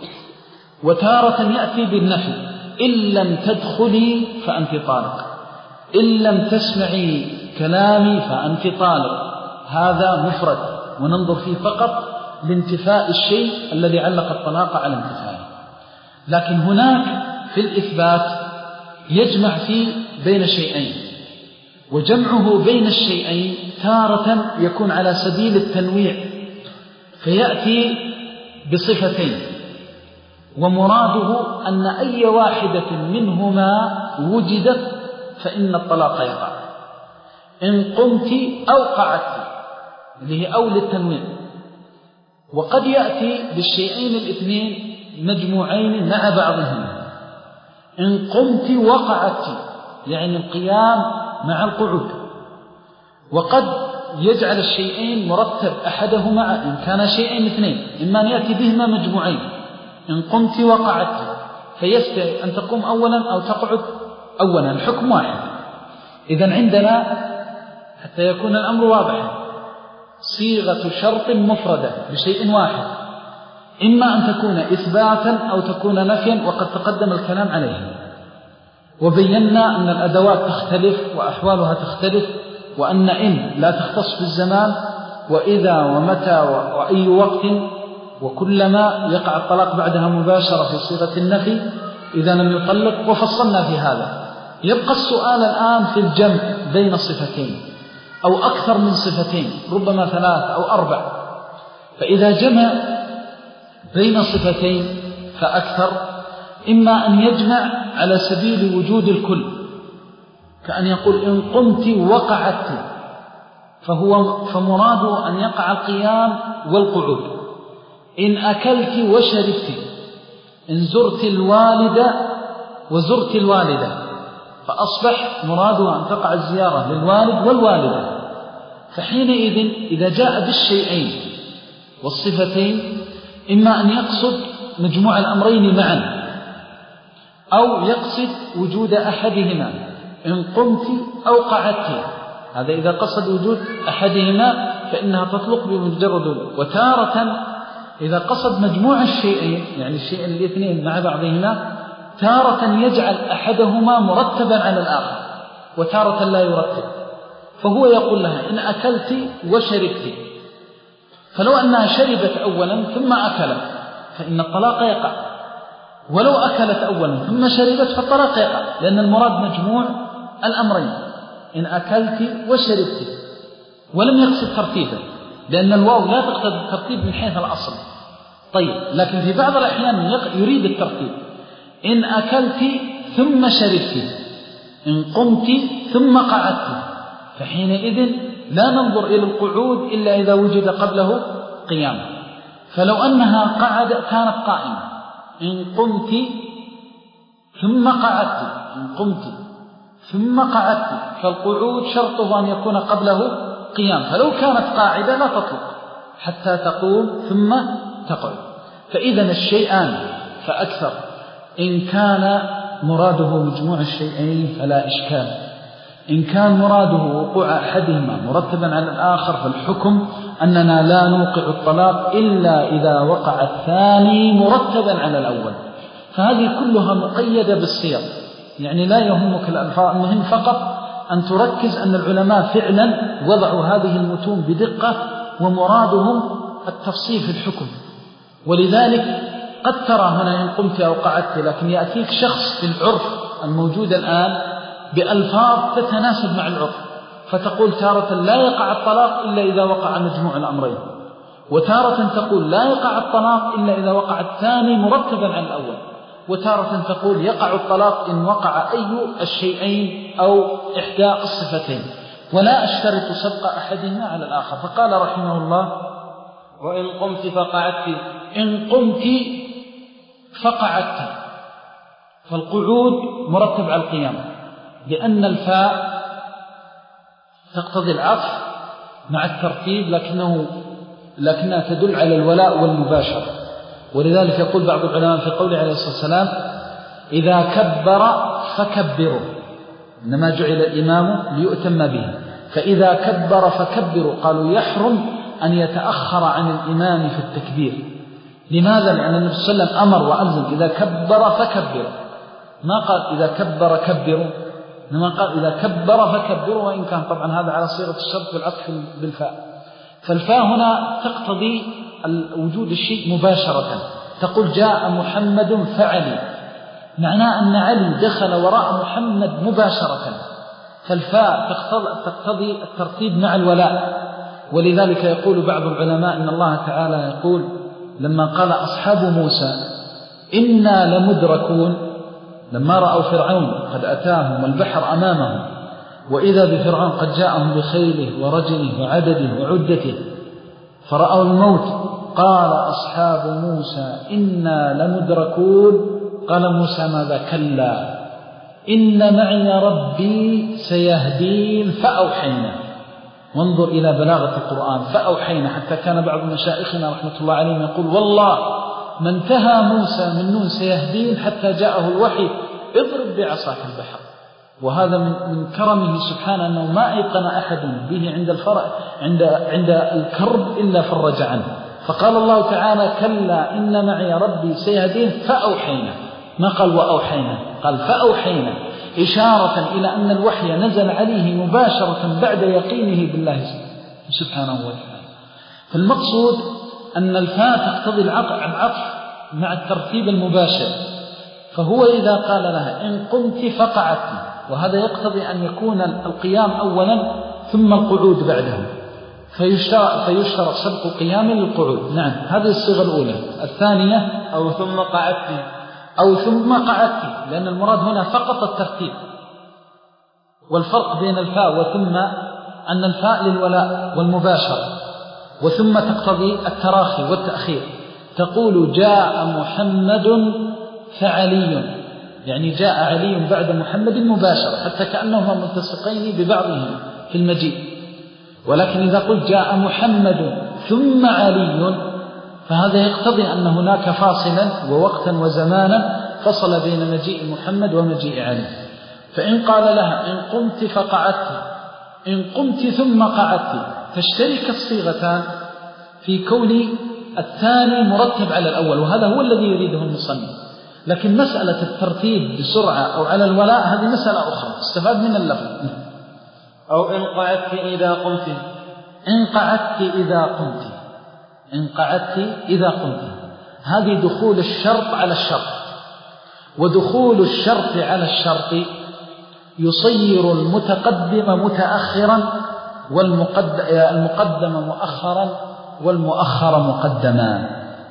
وتارة يأتي بالنفي، إن لم تدخلي فأنت طالق، إن لم تسمعي كلامي فأنت طالق، هذا مفرد وننظر فيه فقط لانتفاء الشيء الذي علق الطلاق على انتفائه. لكن هناك في الإثبات يجمع فيه بين شيئين، وجمعه بين الشيئين تارة يكون على سبيل التنويع، فيأتي بصفتين، ومراده أن أي واحدة منهما وجدت فإن الطلاق يقع. إن قمت أو قعدت اللي هي أو للتنويع. وقد يأتي بالشيئين الاثنين مجموعين مع بعضهما، إن قمت وقعدت يعني القيام مع القعود. وقد يجعل الشيئين مرتب أحدهما، إن كان شيئين اثنين إما أن يأتي بهما مجموعين، إن قمت وقعدت فيستوي أن تقوم أولا أو تقعد أولا، الحكم واحد. إذن عندنا حتى يكون الأمر واضحا صيغة شرط مفردة بشيء واحد، إما أن تكون إثباتا أو تكون نفيا، وقد تقدم الكلام عليه. وبينا أن الأدوات تختلف وأحوالها تختلف، وأن إن لا تختص بالزمان، وإذا ومتى وأي وقت، وكلما يقع الطلاق بعدها مباشرة في صيغة النفي إذا لم يطلق، وفصلنا في هذا. يبقى السؤال الآن في الجمع بين صفتين أو أكثر من صفتين، ربما ثلاث أو أربع. فإذا جمع بين صفتين فأكثر، إما أن يجمع على سبيل وجود الكل، كأن يقول إن قمت وقعدت، فهو فمراده أن يقع القيام والقعود. إن أكلت وشربت، إن زرت الوالدة وزرت الوالدة، فأصبح مراده أن تقع الزيارة للوالد والوالدة. فحينئذ إذا جاء بالشيئين والصفتين إما أن يقصد مجموع الأمرين معا، أو يقصد وجود أحدهما، إن قمت أو قعدت، هذا إذا قصد وجود أحدهما فإنها تطلق بمجرد. وتارة إذا قصد مجموع الشيئين يعني الشيئين الاثنين مع بعضهما، تارة يجعل أحدهما مرتبا على الآخر وتارة لا يرتب. فهو يقول لها إن أكلت وشربت، فلو أنها شربت أولا ثم أكلت فإن الطلاق يقع، ولو أكلت أولا ثم شربت فالطلاق يقع، لأن المراد مجموع الأمرين، إن أكلت وشربت، ولم يقصد ترتيبا، لأن الواو لا تقتضي الترتيب من حيث الأصل. طيب، لكن في بعض الأحيان يريد الترتيب، إن أكلت ثم شربت، إن قمت ثم قعدت، فحينئذ لا ننظر إلى القعود إلا إذا وجد قبله قيام. فلو أنها قعد كانت قائمة، إن قمت ثم قعدت، إن قمت ثم قعدت، فالقعود شرطه أن يكون قبله قيام، فلو كانت قاعدة لا تطلق حتى تقوم ثم تقعد. فإذا الشيئان فأكثر، إن كان مراده مجموع الشيئين فلا إشكال، إن كان مراده وقوع أحدهما مرتبا على الآخر فالحكم أننا لا نوقع الطلاق إلا إذا وقع الثاني مرتبا على الأول. فهذه كلها مقيدة بالصيغ، يعني لا يهمك الألفاظ، المهم فقط أن تركز أن العلماء فعلا وضعوا هذه المتون بدقة، ومرادهم التفصيل في الحكم. ولذلك قد ترى هنا إن قمت أو قعدت، لكن يأتيك شخص في العرف الموجود الآن بألفاظ تتناسب مع العرف، فتقول تارة لا يقع الطلاق إلا إذا وقع مجموع الأمرين، وتارة تقول لا يقع الطلاق إلا إذا وقع الثاني مرتبا على الأول. وتارة تقول يقع الطلاق إن وقع أي الشيئين أو إحدى الصفتين، ولا أشترط سبق أحدهما على الآخر. فقال رحمه الله:
وإن قمت فقعدت.
إن قمت فقعدت، فالقعود مرتب على القيام، لأن الفاء تقتضي العطف مع الترتيب، لكنه لكنها تدل على الولاء والمباشرة. ولذلك يقول بعض العلماء في قوله عليه الصلاة والسلام: إذا كبر فكبروا، إنما جعل الإمام ليؤتم به، فإذا كبر فكبروا. قالوا يحرم أن يتأخر عن الإمام في التكبير. لماذا؟ لأن النبي صلى الله عليه وسلم أمر وألزم: إذا كبر فكبروا، ما قال إذا كبر كبروا، إنما قال إذا كبر فكبروا، وإن كان طبعا هذا على صيغة الشرط والعطف بالفاء. فالفاء هنا تقتضي وجود الشيء مباشرة. تقول جاء محمد فعلي، معناه أن علي دخل وراء محمد مباشرة، فالفاء تقتضي الترتيب مع الولاء. ولذلك يقول بعض العلماء إن الله تعالى يقول لما قال أصحاب موسى: إنا لمدركون، لما رأوا فرعون قد أتاهم والبحر أمامهم، وإذا بفرعون قد جاءهم بخيله ورجله وعدده وعدته، فرأوا الموت، قال أصحاب موسى: إنا لمدركون. قال موسى: ماذا؟ كلا إن معي ربي سيهدين. فأوحينا. وانظر إلى بلاغة القرآن، فأوحينا، حتى كان بعض مشائخنا رحمة الله عليهم يقول: والله ما انتهى موسى من نون سيهدين حتى جاءه الوحي: اضرب بعصاك البحر. وهذا من من كرمه سبحانه، أنه ما أيقن أحد به عند الفرع عند عند الكرب إلا فرج عنه. فقال الله تعالى: كلا إن معي ربي سيهدين. فأوحينا، ما قال وأوحينا، قال فأوحينا، إشارة إلى أن الوحي نزل عليه مباشرة بعد يقينه بالله سبحانه وتعالى. فالمقصود أن الفاء تقتضي العطف مع الترتيب المباشر. فهو إذا قال لها إن قمت فقعدت، وهذا يقتضي أن يكون القيام أولا ثم القعود بعده، فيشترط, فيشترط سبق القيام للقعود. نعم، هذه الصيغة الأولى. الثانية:
أو ثم قعدت،
أو ثم قعدت، لأن المراد هنا فقط الترتيب. والفرق بين الفاء وثم أن الفاء للولاء والمباشرة، وثم تقتضي التراخي والتأخير. تقول جاء محمد فعلي، يعني جاء علي بعد محمد مباشرة، حتى كأنهما ملتصقين ببعضهم في المجيء. ولكن إذا قلت جاء محمد ثم علي، فهذا يقتضي أن هناك فاصلا ووقتا وزمانا فصل بين مجيء محمد ومجيء علي. فإن قال لها إن قمت فقعدت، إن قمت ثم قعدت، تشترك الصيغتان في كون الثاني مرتب على الأول، وهذا هو الذي يريده المصنف. لكن مسألة الترتيب بسرعة أو على الولاء هذه مسألة أخرى، استفاد من اللفظ.
أو إن قعدت إذا قمت،
إن قعدت إذا قمت، إن قعدت إذا قمت، هذه دخول الشرط على الشرط. ودخول الشرط على الشرط يصير المتقدم متأخرا والمقدم مؤخرا والمؤخر مقدما.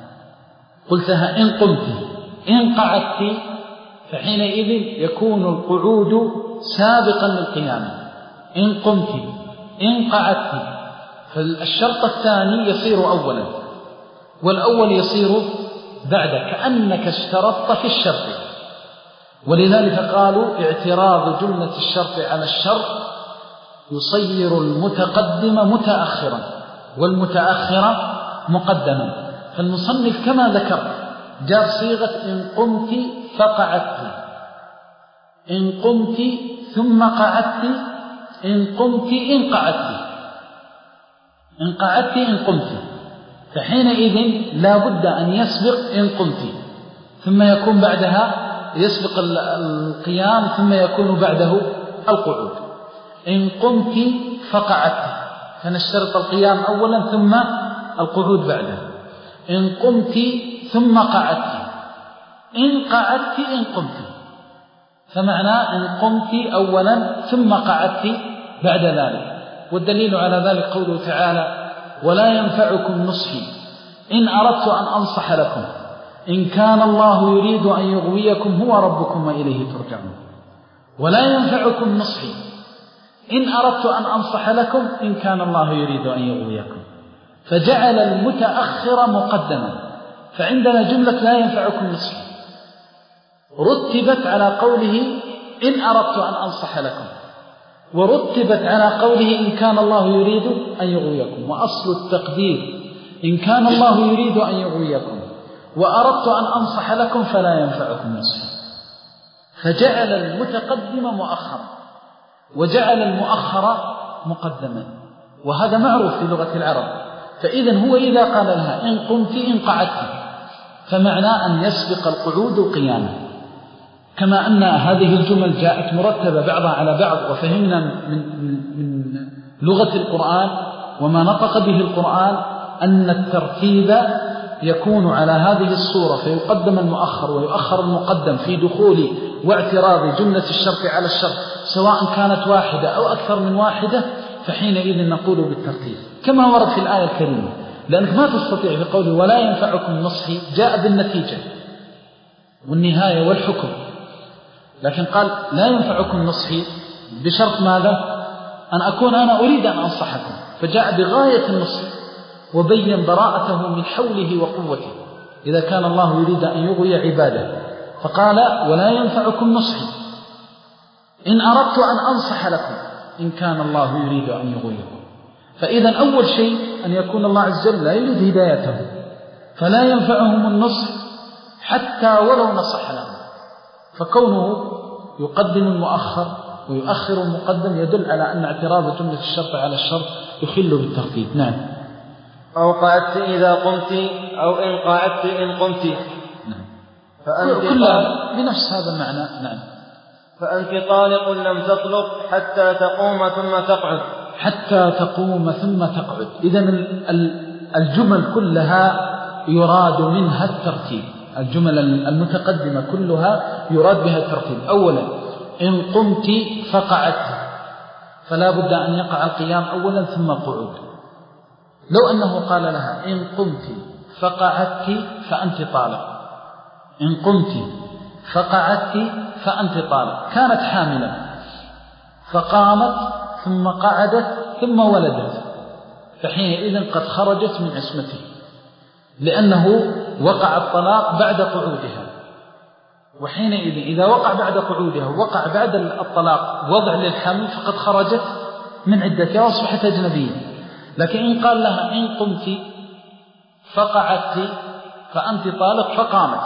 قلتها إن قمت، إن قعدت، فحينئذ يكون القعود سابقا للقيام. إن قمت، إن قعدت، فالشرط الثاني يصير أولا، والأول يصير بعد، كأنك اشترطت في الشرط. ولذلك قالوا اعتراض جملة الشرط على الشرط يصير المتقدم متأخرا والمتأخر مقدما. فالمصنف كما ذكر جاء صيغة إن قمت فقعدت، إن قمت ثم قعدت، إن قمت إن قعدت، إن قعدت إن قمت. فحينئذ لا بد أن يسبق إن قمت، ثم يكون بعدها يسبق القيام، ثم يكون بعده القعود. إن قمت فقعدت، فنشترط القيام أولا ثم القعود بعده. إن قمت ثم قعدت، إن قعدت إن قمت، فمعنى إن قمت أولا ثم قعدت بعد ذلك. والدليل على ذلك قوله تعالى: ولا ينفعكم نصحي إن أردت أن أنصح لكم إن كان الله يريد أن يغويكم هو ربكم وإليه ترجعون. ولا ينفعكم نصحي إن أردت أن أنصح لكم إن كان الله يريد أن يغويكم. فجعل المتأخر مقدما. فعندنا جملة لا ينفعكم نصحي رتبت على قوله إن أردت أن أنصح لكم، ورتبت على قوله إن كان الله يريد أن يغويكم. وأصل التقدير إن كان الله يريد أن يغويكم وأردت أن أنصح لكم فلا ينفعكم نصحي. فجعل المتقدم مؤخرا وجعل المؤخر مقدما، وهذا معروف في لغة العرب. فإذن هو إذا قال لها إن قمت إن قعدت فمعناه أن يسبق القعود قياما، كما أن هذه الجمل جاءت مرتبة بعضها على بعض. وفهمنا من, من لغة القرآن وما نطق به القرآن أن الترتيب يكون على هذه الصورة، فيقدم المؤخر ويؤخر المقدم في دخول واعتراض جملة الشرط على الشرط، سواء كانت واحدة أو أكثر من واحدة، فحينئذ نقول بالترتيب كما ورد في الآية الكريمة. لأنك ما تستطيع بقوله ولا ينفعكم نصحي جاء بالنتيجة والنهاية والحكم، لكن قال لا ينفعكم نصحي بشرط ماذا؟ أن أكون أنا أريد أن أنصحكم، فجاء بغاية النصح وبين براءته من حوله وقوته إذا كان الله يريد أن يغوي عباده. فقال ولا ينفعكم نصحي إن أردت أن أنصح لكم إن كان الله يريد أن يغويكم. فإذا أول شيء أن يكون الله عز وجل لا يريد هدايته، فلا ينفعهم النصح حتى ولو نصح لهم. فكونه يقدم المؤخر ويؤخر المقدم يدل على أن اعتراض جملة الشرط على الشرط يخل بالترتيب. نعم.
أو قعدت إذا قمت أو إن قعدت إن قمت.
نعم.
فأنت
كلها بنفس هذا المعنى. نعم.
فأنت طالق لم تطلق حتى تقوم ثم تقعد.
حتى تقوم ثم تقعد. إذن الجمل كلها يراد منها الترتيب، الجمل المتقدمة كلها يراد بها الترتيب. أولا إن قمت فقعدت، فلا بد أن يقع القيام أولا ثم القعود. لو أنه قال لها إن قمت فقعدت فأنت طالق، إن قمت فقعدت فأنت طالق، كانت حاملا فقامت ثم قعدت ثم ولدت، فحينئذ قد خرجت من عصمته، لأنه وقع الطلاق بعد قعودها. وحينئذ إذا وقع بعد قعودها وقع بعد الطلاق وضع للحمل فقد خرجت من عدتها وأصبحت أجنبية. لكن إن قال لها إن قمت فقعدت فأنت طالق فقامت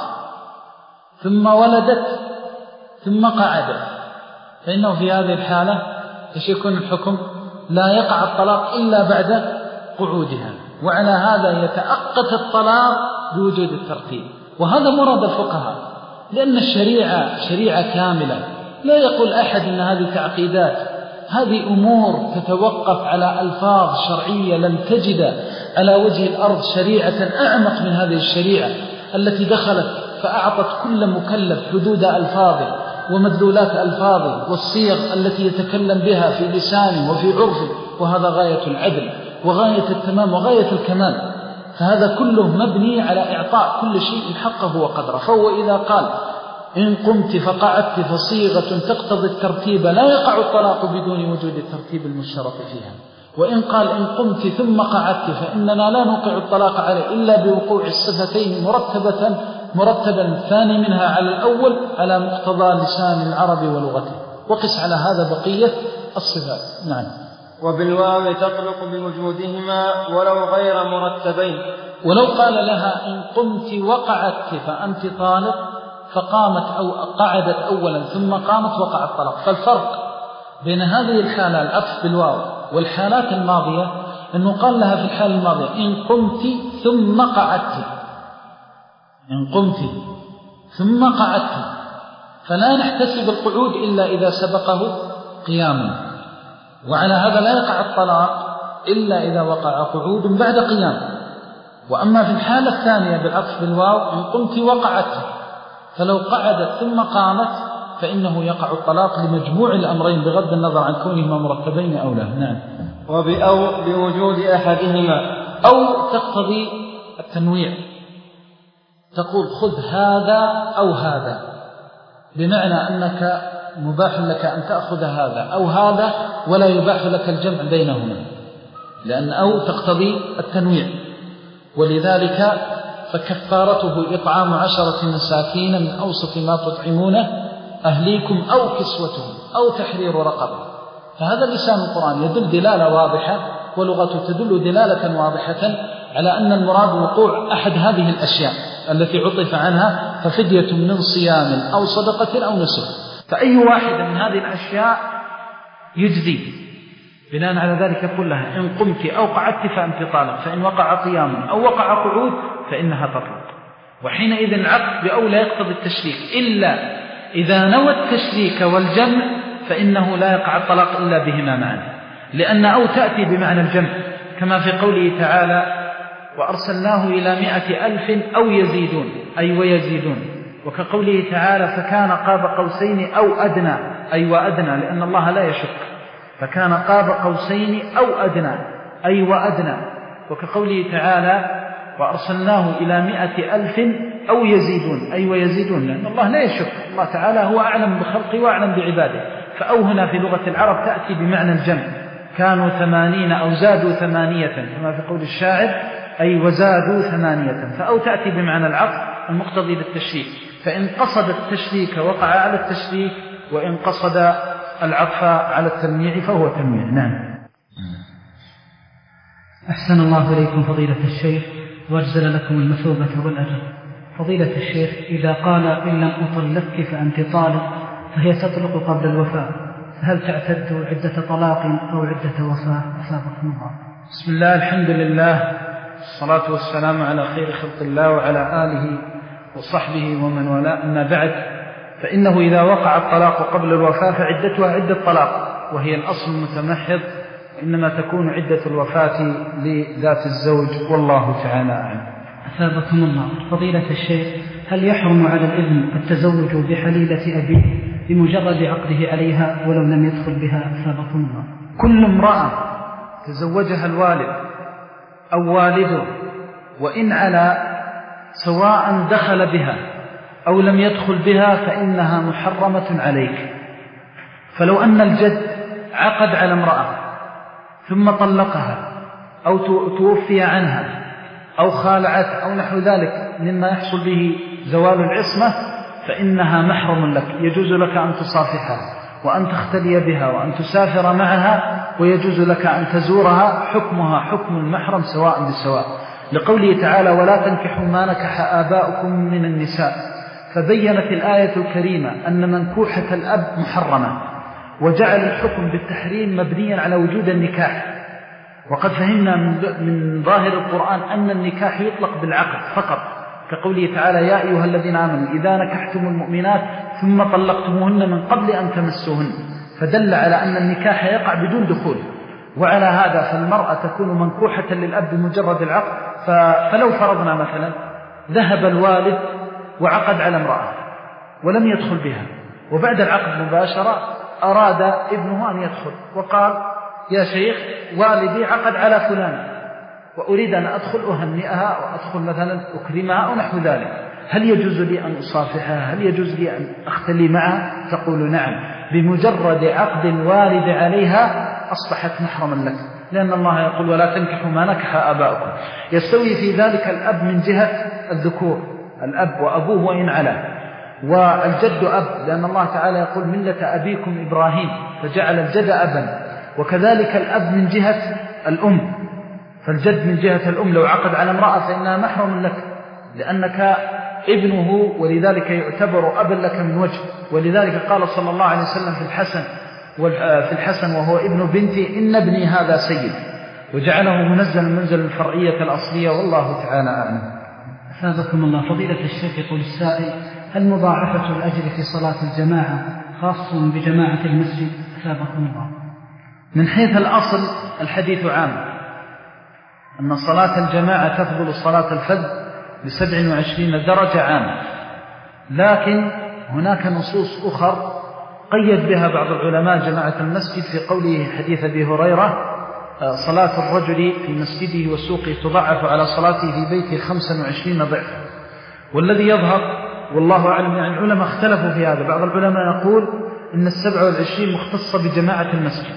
ثم ولدت ثم قعدت، فإنه في هذه الحالة ايش يكون الحكم؟ لا يقع الطلاق إلا بعد قعودها. وعلى هذا يتأقت الطلاق بوجود الترتيب، وهذا مراد الفقهاء، لأن الشريعة شريعة كاملة. لا يقول أحد أن هذه تعقيدات، هذه أمور تتوقف على ألفاظ شرعية. لم تجد على وجه الأرض شريعة أعمق من هذه الشريعة التي دخلت فأعطت كل مكلف حدود ألفاظه ومدلولات ألفاظه والصيغ التي يتكلم بها في لسانه وفي عرفه، وهذا غاية العدل وغاية التمام وغاية الكمال. فهذا كله مبني على إعطاء كل شيء حقه وقدره. فهو إذا قال إن قمت فقعدت فصيغة تقتضي الترتيب لا يقع الطلاق بدون وجود الترتيب المشترط فيها. وإن قال إن قمت ثم قعدت فإننا لا نوقع الطلاق عليه إلا بوقوع الصفتين مرتبة مرتبا الثاني منها على الأول على مقتضى لسان العرب ولغته. وقس على هذا بقية الصفات. نعم.
وبالواو تطلق بوجودهما ولو غير مرتبين.
ولو قال لها إن قمت وقعدت فأنت طالق فقامت أو قعدت أولا ثم قامت وقع الطلاق. فالفرق بين هذه الحالة العطف بالواو والحالات الماضية أنه قال لها في الحالة الماضية إن قمت ثم قعدت، إن قمت ثم قعدت، فلا نحتسب القعود إلا إذا سبقه قيام. وعلى هذا لا يقع الطلاق إلا إذا وقع قعود بعد قيام. وأما في الحالة الثانية بالعطف بالواو إن قمت وقعدت، فلو قعدت ثم قامت فإنه يقع الطلاق لمجموع الأمرين بغض النظر عن كونهما مرتبين أو لا. نعم.
وبأو بوجود أحدهما،
أو تقتضي التنويع، تقول خذ هذا أو هذا، بمعنى أنك مباح لك أن تأخذ هذا أو هذا، ولا يباح لك الجمع بينهما، لأن أو تقتضي التنويع. ولذلك فكفارته إطعام عشرة مساكين من أوسط ما تطعمونه أهليكم أو كسوتهم أو تحرير رقبة. فهذا لسان القرآن يدل دلالة واضحة، ولغته تدل دلالة واضحة على أن المراد وقوع أحد هذه الأشياء التي عطف عنها، ففدية من صيام أو صدقة أو نسك. فأي واحدة من هذه الأشياء يجزي. بناء على ذلك يقول لها إن قمت أو قعدت فأنت طالق، فإن وقع قيام أو وقع قعود فإنها تطلق. وحينئذ العقد بأو لا يقتضي التشريك، إلا إذا نوى التشريك والجمع فإنه لا يقع الطلاق إلا بهما معا، لأن أو تأتي بمعنى الجمع، كما في قوله تعالى وأرسلناه إلى مئة ألف أو يزيدون، أي ويزيدون. وكقوله تعالى فكان قاب قوسين أو أدنى، أي وأدنى، لأن الله لا يشك، فكان قاب قوسين أو أدنى، أي وأدنى. وكقوله تعالى وأرسلناه إلى مئة ألف أو يزيدون، أي ويزيدون، لأن الله لا يشك، الله تعالى هو أعلم بخلقه وأعلم بعباده. فأو هنا في لغة العرب تأتي بمعنى الجمع، كانوا ثمانين أو زادوا ثمانية، كما في قول الشاعر أي وزادوا ثمانية. فأو تأتي بمعنى العقد المقتضي للتشريك، فإن قصد التشريك وقع على التشريك، وإن قصد العطف على التنويع فهو تنويع. نعم.
أحسن الله إليكم فضيلة الشيخ وأجزل لكم المثوبة والأجر. فضيلة الشيخ إذا قال إن لم أطلقك فأنت طالق فهي تطلق قبل الوفاة، فهل تعتد عدة طلاق أو عدة وفاة؟ أثابكم الله.
بسم الله، الحمد لله، الصلاة والسلام على خير خلق الله وعلى آله وصحبه ومن والاه. أما بعد، فإنه إذا وقع الطلاق قبل الوفاة فعدتها عدة طلاق، وهي الأصل المتمحض، إنما تكون عدة الوفاة لذات الزوج، والله تعالى أعلم.
أثابكم الله. فضيلة الشيخ هل يحرم على الابن التزوج بحليلة أبيه بمجرد عقده عليها ولو لم يدخل بها؟ أثابكم الله.
كل امرأة تزوجها الوالد أو والده وإن على، سواء دخل بها أو لم يدخل بها، فإنها محرمة عليك. فلو أن الجد عقد على امرأة ثم طلقها أو توفي عنها أو خالعت أو نحو ذلك مما يحصل به زوال العصمة، فإنها محرم لك، يجوز لك أن تصافحها وأن تختلي بها وأن تسافر معها، ويجوز لك أن تزورها، حكمها حكم المحرم سواء بسواء، لقوله تعالى ولا تنكحوا ما نكح آباؤكم من النساء. فبينت الآية الكريمة أن منكوحة الأب محرمة، وجعل الحكم بالتحريم مبنيا على وجود النكاح. وقد فهمنا من ظاهر القرآن أن النكاح يطلق بالعقد فقط، كقوله تعالى يا أيها الذين آمنوا إذا نكحتم المؤمنات ثم طلقتموهن من قبل أن تمسوهن، فدل على أن النكاح يقع بدون دخول. وعلى هذا فالمرأة تكون منكوحة للأب بمجرد العقد. فلو فرضنا مثلا ذهب الوالد وعقد على امرأة ولم يدخل بها، وبعد العقد مباشرة أراد ابنه أن يدخل وقال يا شيخ والدي عقد على فلان وأريد أن أدخل أهنئها وأدخل مثلا أكرمها أو نحو ذلك، هل يجوز لي أن أصافحها؟ هل يجوز لي أن أختلي معها؟ تقول نعم، بمجرد عقد الوالد عليها أصبحت محرما لك، لأن الله يقول ولا تنكحوا ما نكح آباؤكم. يستوي في ذلك الأب من جهة الذكور، الأب وأبوه وإن علا، والجد أب، لأن الله تعالى يقول ملة أبيكم إبراهيم فجعل الجد أبا. وكذلك الأب من جهة الأم، فالجد من جهة الأم لو عقد على امرأة فإنها محرم لك لأنك ابنه، ولذلك يعتبر أبا لك من وجه. ولذلك قال صلى الله عليه وسلم في الحسن في الحسن وهو ابن بنتي إن ابني هذا سيد، وجعله منزلا منزل الفرعية الأصلية، والله تعالى أعلم.
أثابكم الله. فضيلة الشيخ يقول السائل هل مضاعفة الأجر في صلاة الجماعة خاص بجماعة المسجد؟ أثابكم الله.
من حيث الأصل الحديث عام، أن صلاة الجماعة تفضل صلاة الفذ بسبع وعشرين درجة عامة، لكن هناك نصوص أخر قيد بها بعض العلماء جماعة المسجد في قوله حديث أبي هريرة صلاة الرجل في مسجده وسوقه تضاعف على صلاته في بيته خمسا وعشرين ضعف. والذي يظهر والله أعلم يعني العلماء اختلفوا في هذا. بعض العلماء يقول إن السبع والعشرين مختصة بجماعة المسجد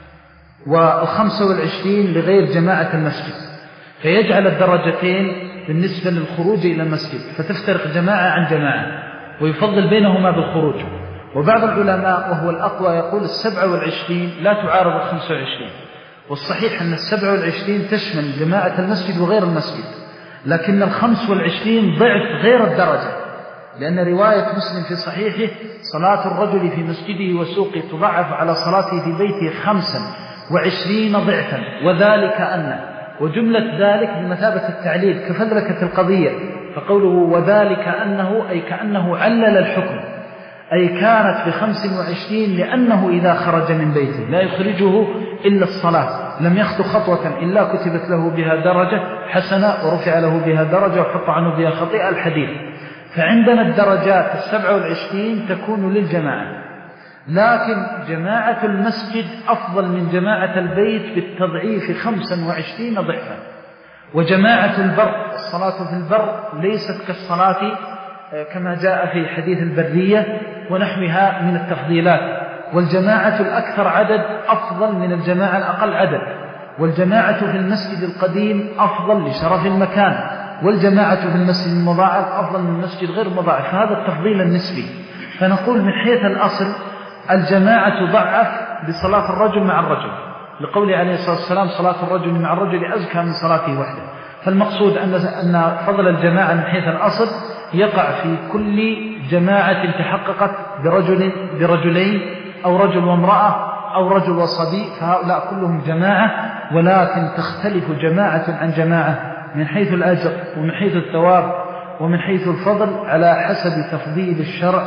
والخمسة والعشرين لغير جماعة المسجد، فيجعل الدرجتين بالنسبة للخروج إلى المسجد فتفترق جماعة عن جماعة ويفضل بينهما بالخروج. وبعض العلماء وهو الأقوى يقول السبع والعشرين لا تعارض الخمسة والعشرين، والصحيح أن السبع والعشرين تشمل جماعة المسجد وغير المسجد، لكن الخمس والعشرين ضعف غير الدرجة، لأن رواية مسلم في صحيحه صلاة الرجل في مسجده وسوقه تضعف على صلاته في بيته خمسا وعشرين ضعفا، وذلك أن وجملة ذلك بمثابة التعليل كفدركة القضية، فقوله وذلك أنه أي كأنه علل الحكم، أي كانت بخمس وعشرين لأنه إذا خرج من بيته لا يخرجه إلا الصلاة لم يخطو خطوة إلا كتبت له بها درجة حسنة ورفع له بها درجة وحط عنه بها خطيئة الحديث. فعندنا الدرجات السبع والعشرين تكون للجماعة، لكن جماعة المسجد أفضل من جماعة البيت بالتضعيف خمسا وعشرين ضعفا. وجماعة البر الصلاة في البر ليست كالصلاة كما جاء في حديث البرية ونحوها من التفضيلات، والجماعة الأكثر عدد أفضل من الجماعة الأقل عدد، والجماعة في المسجد القديم أفضل لشرف المكان، والجماعة في المسجد المضاعف أفضل من المسجد غير المضاعف، فهذا التفضيل النسبي. فنقول من حيث الأصل الجماعة تضعف بصلاة الرجل مع الرجل، لقوله عليه الصلاة والسلام صلاة الرجل مع الرجل أزكى من صلاته وحده. فالمقصود أن أن فضل الجماعة من حيث الأصل يقع في كل جماعة تحققت برجل برجلين أو رجل وامرأة أو رجل وصبي، فهؤلاء كلهم جماعة، ولكن تختلف جماعة عن جماعة من حيث الأجر ومن حيث الثواب ومن حيث الفضل على حسب تفضيل الشرع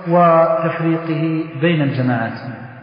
وتفريقه بين الجماعات.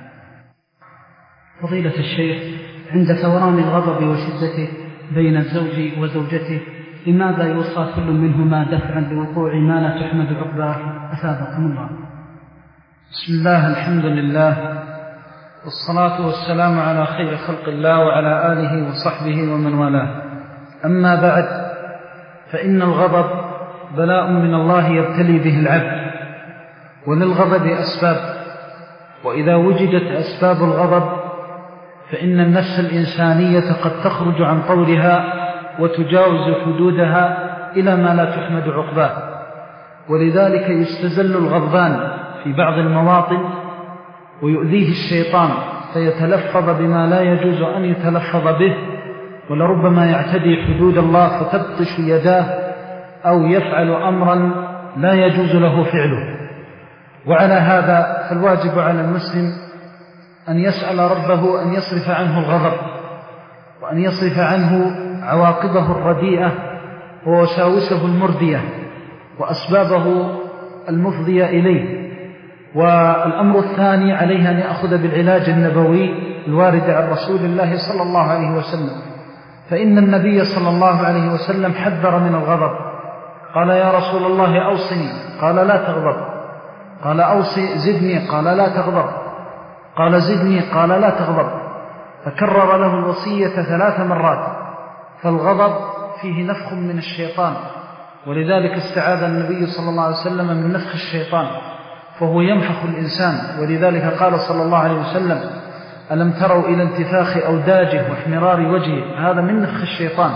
فضيلة الشيخ، عند ثوران الغضب وشدته بين الزوج وزوجته لماذا يوصى كل منهما دفعا لوقوع ما لا تحمد عقباه؟ أثابكم الله.
بسم الله الحمد لله والصلاة والسلام على خير خلق الله وعلى آله وصحبه ومن والاه. أما بعد، فإن الغضب بلاء من الله يبتلي به العبد، وللغضب أسباب، وإذا وجدت أسباب الغضب فإن النفس الإنسانية قد تخرج عن طورها وتجاوز حدودها إلى ما لا تحمد عقباه، ولذلك يستزل الغضبان في بعض المواطن ويؤذيه الشيطان فيتلفظ بما لا يجوز أن يتلفظ به، ولربما يعتدي حدود الله فتبطش يداه أو يفعل أمرا لا يجوز له فعله. وعلى هذا فالواجب على المسلم أن يسأل ربه أن يصرف عنه الغضب، وأن يصرف عنه عواقبه الرديئة ووساوسه المردية وأسبابه المفضية إليه. والأمر الثاني عليه أن يأخذ بالعلاج النبوي الوارد عن رسول الله صلى الله عليه وسلم، فإن النبي صلى الله عليه وسلم حذر من الغضب، قال يا رسول الله أوصني، قال لا تغضب، قال أوصي زدني، قال لا تغضب، قال زدني، قال لا تغضب، فكرر له الوصية ثلاث مرات. فالغضب فيه نفخ من الشيطان، ولذلك استعاذ النبي صلى الله عليه وسلم من نفخ الشيطان، فهو ينفخ الإنسان. ولذلك قال صلى الله عليه وسلم ألم تروا إلى انتفاخ أوداجه واحمرار وجهه، هذا من نفخ الشيطان.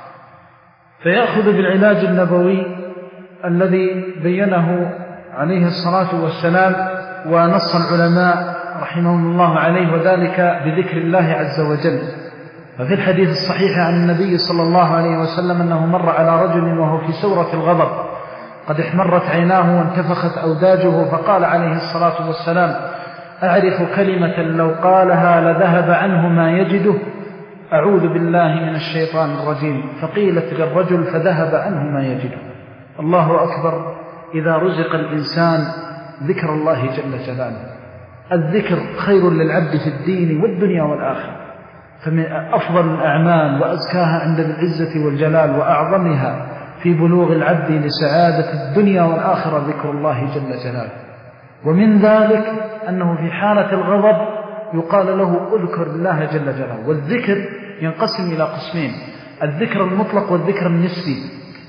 فيأخذ بالعلاج النبوي الذي بينه عليه الصلاة والسلام ونص العلماء رحمهم الله عليه، وذلك بذكر الله عز وجل. ففي الحديث الصحيح عن النبي صلى الله عليه وسلم أنه مر على رجل وهو في سورة الغضب قد احمرت عيناه وانتفخت أوداجه، فقال عليه الصلاة والسلام أعرف كلمة لو قالها لذهب عنه ما يجده، أعوذ بالله من الشيطان الرجيم. فقيلت للرجل فذهب عنه ما يجده. الله أكبر إذا رزق الإنسان ذكر الله جل جلاله. الذكر خير للعبد في الدين والدنيا والآخرة، فمن أفضل الأعمال وأزكاها عند العزة والجلال وأعظمها في بلوغ العبد لسعادة الدنيا والآخرة ذكر الله جل جلاله. ومن ذلك أنه في حالة الغضب يقال له اذكر الله جل جلاله. والذكر ينقسم إلى قسمين: الذكر المطلق والذكر النسبي.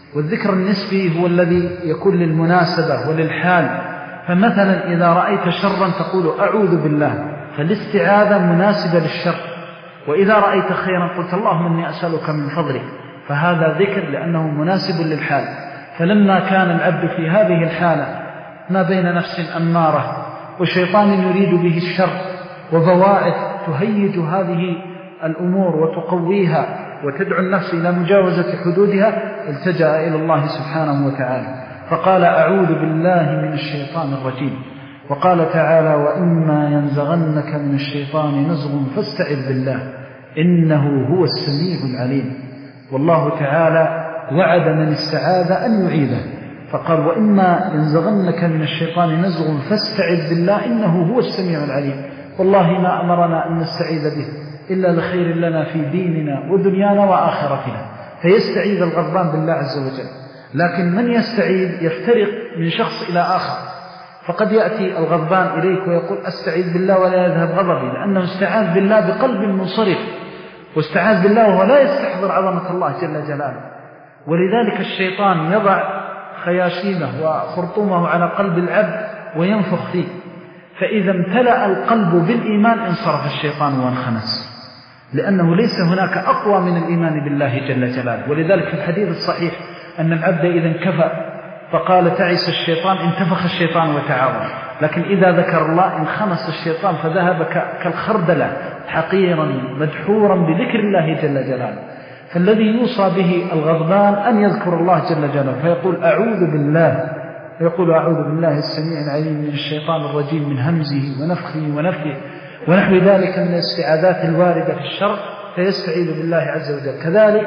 والذكر النسبي هو الذي يكون للمناسبة وللحال. فمثلا إذا رأيت شرا تقول أعوذ بالله، فالاستعاذة مناسبة للشر. وإذا رأيت خيرا قلت اللهم إني أسألك من فضلك، فهذا ذكر لأنه مناسب للحال. فلما كان العبد في هذه الحالة ما بين نفس أمارة وشيطان يريد به الشر وبواعث تهيج هذه الأمور وتقويها وتدعو النفس إلى مجاوزة حدودها، التجأ إلى الله سبحانه وتعالى فقال أعوذ بالله من الشيطان الرجيم. وقال تعالى وإما ينزغنك من الشيطان نزغ فاستعذ بالله إنه هو السميع العليم. والله تعالى وعد من استعاذ أن يعيذه، فقال وإما ينزغنك من الشيطان نزغ فاستعذ بالله إنه هو السميع العليم. والله ما أمرنا أن نستعيذ به إلا لخير لنا في ديننا ودنيانا وآخرتنا، فيستعيذ الغضبان بالله عز وجل. لكن من يستعيذ يفترق من شخص إلى آخر، فقد يأتي الغضبان إليك ويقول أستعيذ بالله ولا يذهب غضبي، لأنه استعاذ بالله بقلب منصرف، واستعاذ بالله وهو لا يستحضر عظمة الله جل جلاله. ولذلك الشيطان يضع خياشيمه وخرطومه على قلب العبد وينفخ فيه، فإذا امتلأ القلب بالإيمان انصرف الشيطان وانخنس، لأنه ليس هناك أقوى من الإيمان بالله جل جلاله. ولذلك في الحديث الصحيح أن العبد إذا انكفى فقال تعس الشيطان انتفخ الشيطان وتعاون، لكن إذا ذكر الله انخنس الشيطان فذهب كالخردلة حقيرا مدحورا بذكر الله جل جلاله. فالذي يوصى به الغضبان أن يذكر الله جل جلاله فيقول أعوذ بالله، يقول أعوذ بالله السميع العليم من الشيطان الرجيم من همزه ونفخه ونفخه ونحو ذلك من الاستعاذات الواردة في الشر، فيستعيذ بالله عز وجل. كذلك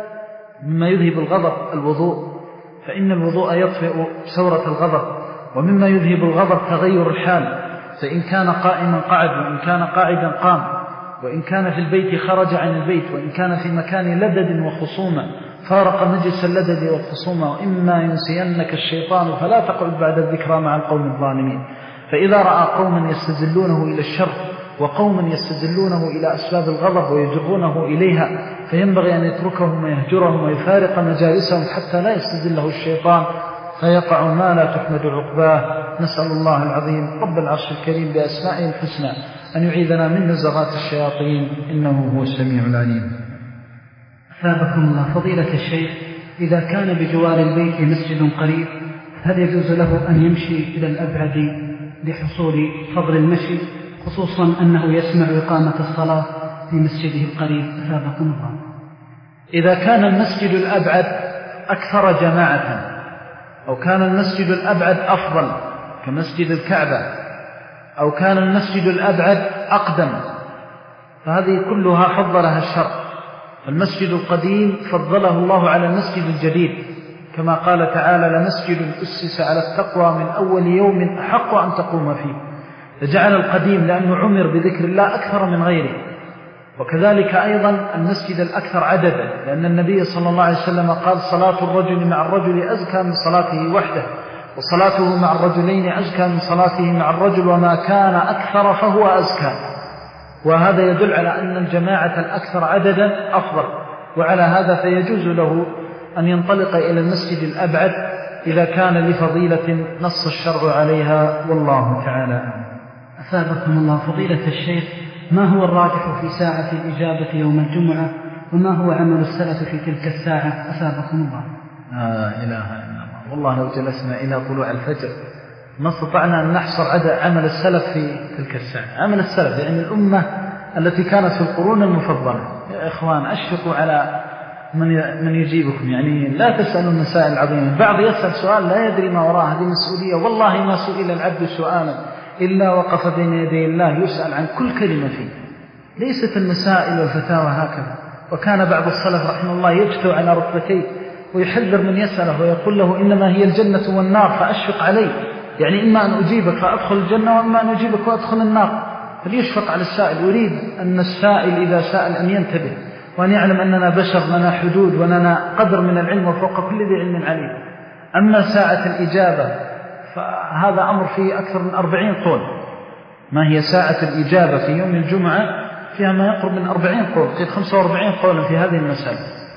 مما يذهب الغضب الوضوء، فإن الوضوء يطفئ ثورة الغضب. ومما يذهب الغضب تغير الحال، فإن كان قائما قعد، وإن كان قاعدا قام، وإن كان في البيت خرج عن البيت، وإن كان في مكان لدد وخصومة فارق مجلس اللدد والخصومة. وإما ينسينك الشيطان فلا تقعد بعد الذكرى مع القوم الظالمين. فإذا رأى قوما يستزلونه إلى الشر وقوما يستزلونه إلى أسباب الغضب ويجرونه إليها، فينبغي أن يتركهم ويهجرهم ويفارق مجالسهم حتى لا يستزله الشيطان فيقع ما لا تحمد عقباه. نسأل الله العظيم رب العرش الكريم بأسمائه الحسنى أن يعيذنا من نزغات الشياطين إنه هو السميع العليم.
أثابكم الله. فضيلة الشيخ، إذا كان بجوار البيت مسجد قريب هل يجوز له أن يمشي إلى الأبعد لحصول فضل المشي، خصوصا أنه يسمع إقامة الصلاة في مسجده القريب؟ أثابكم الله.
إذا كان المسجد الأبعد أكثر جماعة، أو كان المسجد الأبعد أفضل كمسجد الكعبة، أو كان المسجد الأبعد أقدم، فهذه كلها فضلها الشرع. المسجد القديم فضله الله على المسجد الجديد، كما قال تعالى لمسجد أسس على التقوى من أول يوم أحق أن تقوم فيه. فجعل القديم لأنه عمر بذكر الله أكثر من غيره. وكذلك أيضا المسجد الأكثر عددا، لأن النبي صلى الله عليه وسلم قال صلاة الرجل مع الرجل أزكى من صلاته وحده، وصلاته مع الرجلين أزكى من صلاته مع الرجل، وما كان أكثر فهو أزكى. وهذا يدل على أن الجماعة الأكثر عددا أفضل، وعلى هذا فيجوز له أن ينطلق إلى المسجد الأبعد إذا كان لفضيلة نص الشرع عليها، والله تعالى أعلم.
أثابكم الله. فضيلة الشيخ، ما هو الراجح في ساعة الإجابة يوم الجمعة، وما هو عمل السلف في تلك الساعة؟ أثابكم الله.
آه إله إلا الله. والله لو جلسنا إلى طلوع الفجر ما استطعنا أن نحصر عدد عمل السلف في تلك الساعة. عمل السلف يعني الأمة التي كانت في القرون المفضلة. يا إخوان أشفقوا على من من يجيبكم، يعني لا تسألوا المسائل العظيمة. بعض يسأل سؤال لا يدري ما وراء، هذه مسؤولية. والله ما سئل العبد سؤالا إلا وقف بين يدي الله يسأل عن كل كلمة فيه. ليست المسائل والفتاوى هكذا. وكان بعض السلف رحمه الله يجثو على ركبتيه ويحذر من يسأله ويقول له إنما هي الجنة والنار فأشفق عليه، يعني إما أن أجيبك فأدخل الجنة وإما أن أجيبك وأدخل النار. فليشفق على السائل. يريد أن السائل إذا سأل أن ينتبه، وأن يعلم أننا بشر لنا حدود ولنا قدر من العلم وفوق كل ذي علم عليم. أما ساعة الإجابة فهذا أمر فيه أكثر من أربعين قول. ما هي ساعة الإجابة في يوم الجمعة؟ فيها ما يقرب من أربعين قول، قيل خمسة وأربعين قولا في هذه المسألة.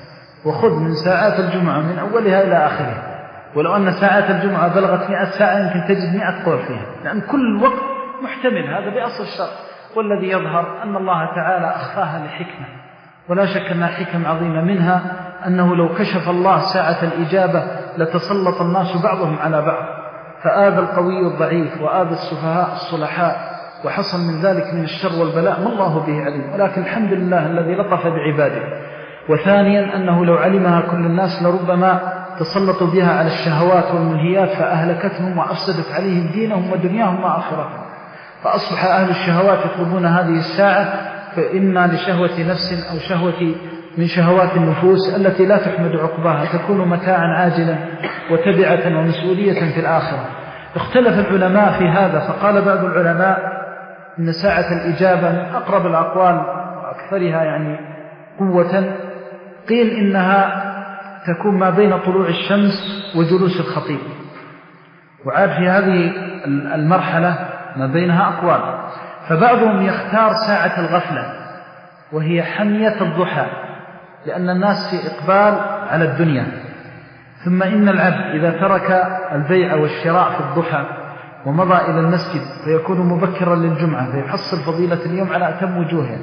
وخذ من ساعات الجمعة من أولها إلى آخرها، ولو أن ساعات الجمعة بلغت مئة ساعة يمكن تجد مئة قول فيها، لأن كل وقت محتمل، هذا بأصل الشرع. والذي يظهر أن الله تعالى أخفاها لحكمة، ولا شك أنها حكم عظيمة، منها أنه لو كشف الله ساعة الإجابة لتسلط الناس بعضهم على بعض، فآذى القوي الضعيف وآذى السفهاء الصلحاء، وحصل من ذلك من الشر والبلاء ما الله به عليم. ولكن الحمد لله الذي لطف بعباده. وثانيا أنه لو علمها كل الناس لربما تسلطوا بها على الشهوات والملهيات فأهلكتهم وأفسدت عليهم دينهم ودنياهم وآخرتهم، فأصبح أهل الشهوات يطلبون هذه الساعة فإما لشهوة نفس أو شهوة من شهوات النفوس التي لا تحمد عقباها، تكون متاعا عاجلا وتبعة ومسؤولية في الآخرة. اختلف العلماء في هذا، فقال بعض العلماء إن ساعة الإجابة من أقرب الأقوال وأكثرها يعني قوة، قيل إنها تكون ما بين طلوع الشمس وجلوس الخطيب، وعاد في هذه المرحلة ما بينها أقوال. فبعضهم يختار ساعة الغفلة وهي حمية الضحى، لأن الناس في إقبال على الدنيا. ثم إن العبد إذا ترك البيع والشراء في الضحى ومضى إلى المسجد فيكون مبكرا للجمعة فيحصل فضيلة اليوم على أتم وجوهها،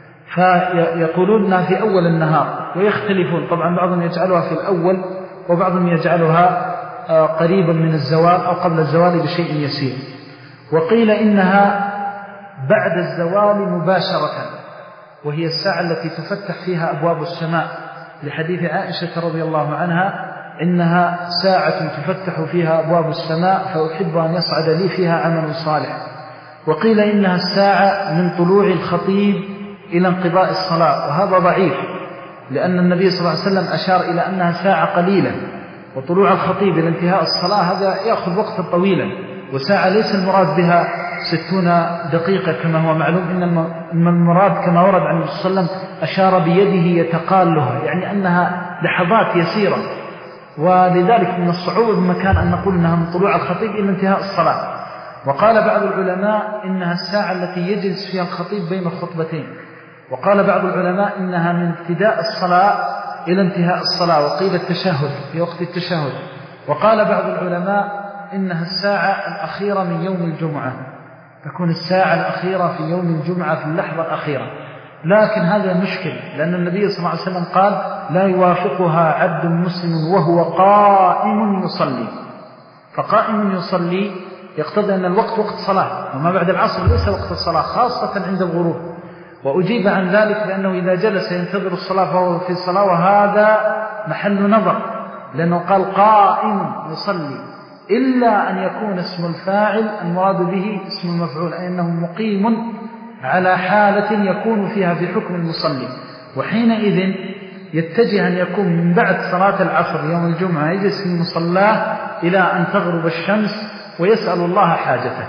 فيقولون في أول النهار، ويختلفون طبعا، بعضهم يجعلها في الأول وبعضهم يجعلها قريبا من الزوال أو قبل الزوال بشيء يسير. وقيل إنها بعد الزوال مباشرة، وهي الساعة التي تفتح فيها أبواب السماء، لحديث عائشة رضي الله عنها إنها ساعة تفتح فيها أبواب السماء فأحب أن يصعد لي فيها عمل صالح. وقيل إنها الساعة من طلوع الخطيب إلى انقضاء الصلاة، وهذا ضعيف، لأن النبي صلى الله عليه وسلم أشار إلى أنها ساعة قليلة، وطلوع الخطيب إلى انتهاء الصلاة هذا يأخذ وقتا طويلا، وساعة ليس المراد بها ستون دقيقة كما هو معلوم، إن المراد كما ورد عن النبي صلى الله عليه وسلم أشار بيده يتقالها، يعني أنها لحظات يسيرة، ولذلك من الصعوبة بمكان أن نقول أنها من طلوع الخطيب إلى انتهاء الصلاة. وقال بعض العلماء إنها الساعة التي يجلس فيها الخطيب بين الخطبتين، وقال بعض العلماء إنها من ابتداء الصلاة إلى انتهاء الصلاة، وقيل التشهد في وقت التشهد. وقال بعض العلماء إنها الساعة الأخيرة من يوم الجمعة، تكون الساعة الأخيرة في يوم الجمعة في اللحظة الأخيرة. لكن هذا مشكل، لأن النبي صلى الله عليه وسلم قال لا يوافقها عبد مسلم وهو قائم يصلي، فقائم يصلي يقتضي أن الوقت وقت صلاة، وما بعد العصر ليس وقت الصلاة خاصة عند الغروب. وأجيب عن ذلك لأنه إذا جلس ينتظر الصلاة فهو في الصلاة، وهذا محل نظر، لأنه قال قائم يصلي، إلا أن يكون اسم الفاعل المراد به اسم المفعول، أي أنه مقيم على حالة يكون فيها في حكم المصلي، وحينئذ يتجه أن يكون من بعد صلاة العصر يوم الجمعة يجلس في مصلاه إلى أن تغرب الشمس ويسأل الله حاجته.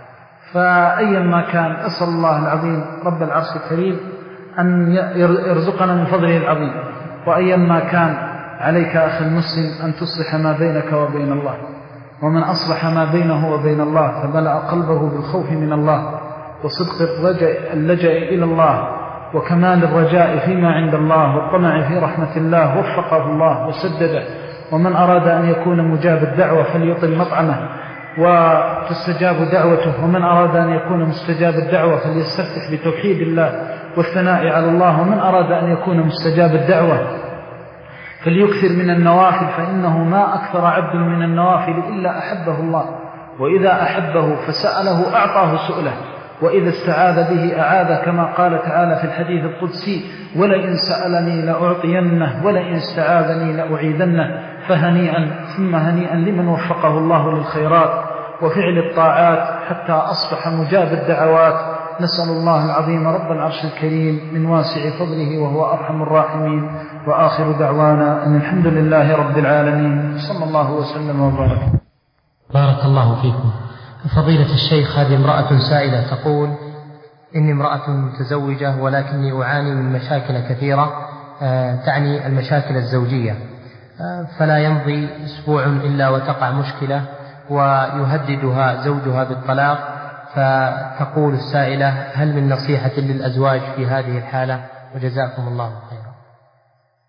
فأيا ما كان، أسأل الله العظيم رب العرش الكريم أن يرزقنا من فضله العظيم. وأيا ما كان، عليك أخي المسلم أن تصلح ما بينك وبين الله، ومن أصلح ما بينه وبين الله فملأ قلبه بالخوف من الله وصدق الرجاء اللجأ إلى الله وكمال الرجاء فيما عند الله والطمع في رحمة الله وفقه الله وسدده. ومن أراد أن يكون مجاب الدعوة فليطل مطعمه وتستجاب دعوته، ومن أراد أن يكون مستجاب الدعوة فليستفتح بتوحيد الله والثناء على الله، ومن أراد أن يكون مستجاب الدعوة فليكثر من النوافل، فإنه ما أكثر عبد من النوافل إلا أحبه الله، وإذا أحبه فسأله أعطاه سؤله، وإذا استعاذ به أعاذ، كما قال تعالى في الحديث القدسي ولئن سألني لأعطينه ولئن استعاذني لأعيذنه. فهنيئا ثم هنيئا لمن وفقه الله للخيرات وفعل الطاعات حتى أصبح مجاب الدعوات. نسأل الله العظيم رب العرش الكريم من واسع فضله وهو أرحم الراحمين. وآخر دعوانا أن الحمد لله رب العالمين، صلى الله وسلم وبارك.
بارك الله فيكم. فضيلة الشيخ، هذه امرأة سائلة تقول: إني امرأة متزوجة ولكني أعاني من مشاكل كثيرة تعني المشاكل الزوجية، فلا يمضي أسبوع إلا وتقع مشكلة ويهددها زوجها بالطلاق. فتقول السائلة: هل من نصيحة للأزواج في هذه الحالة؟ وجزاكم الله خيرا.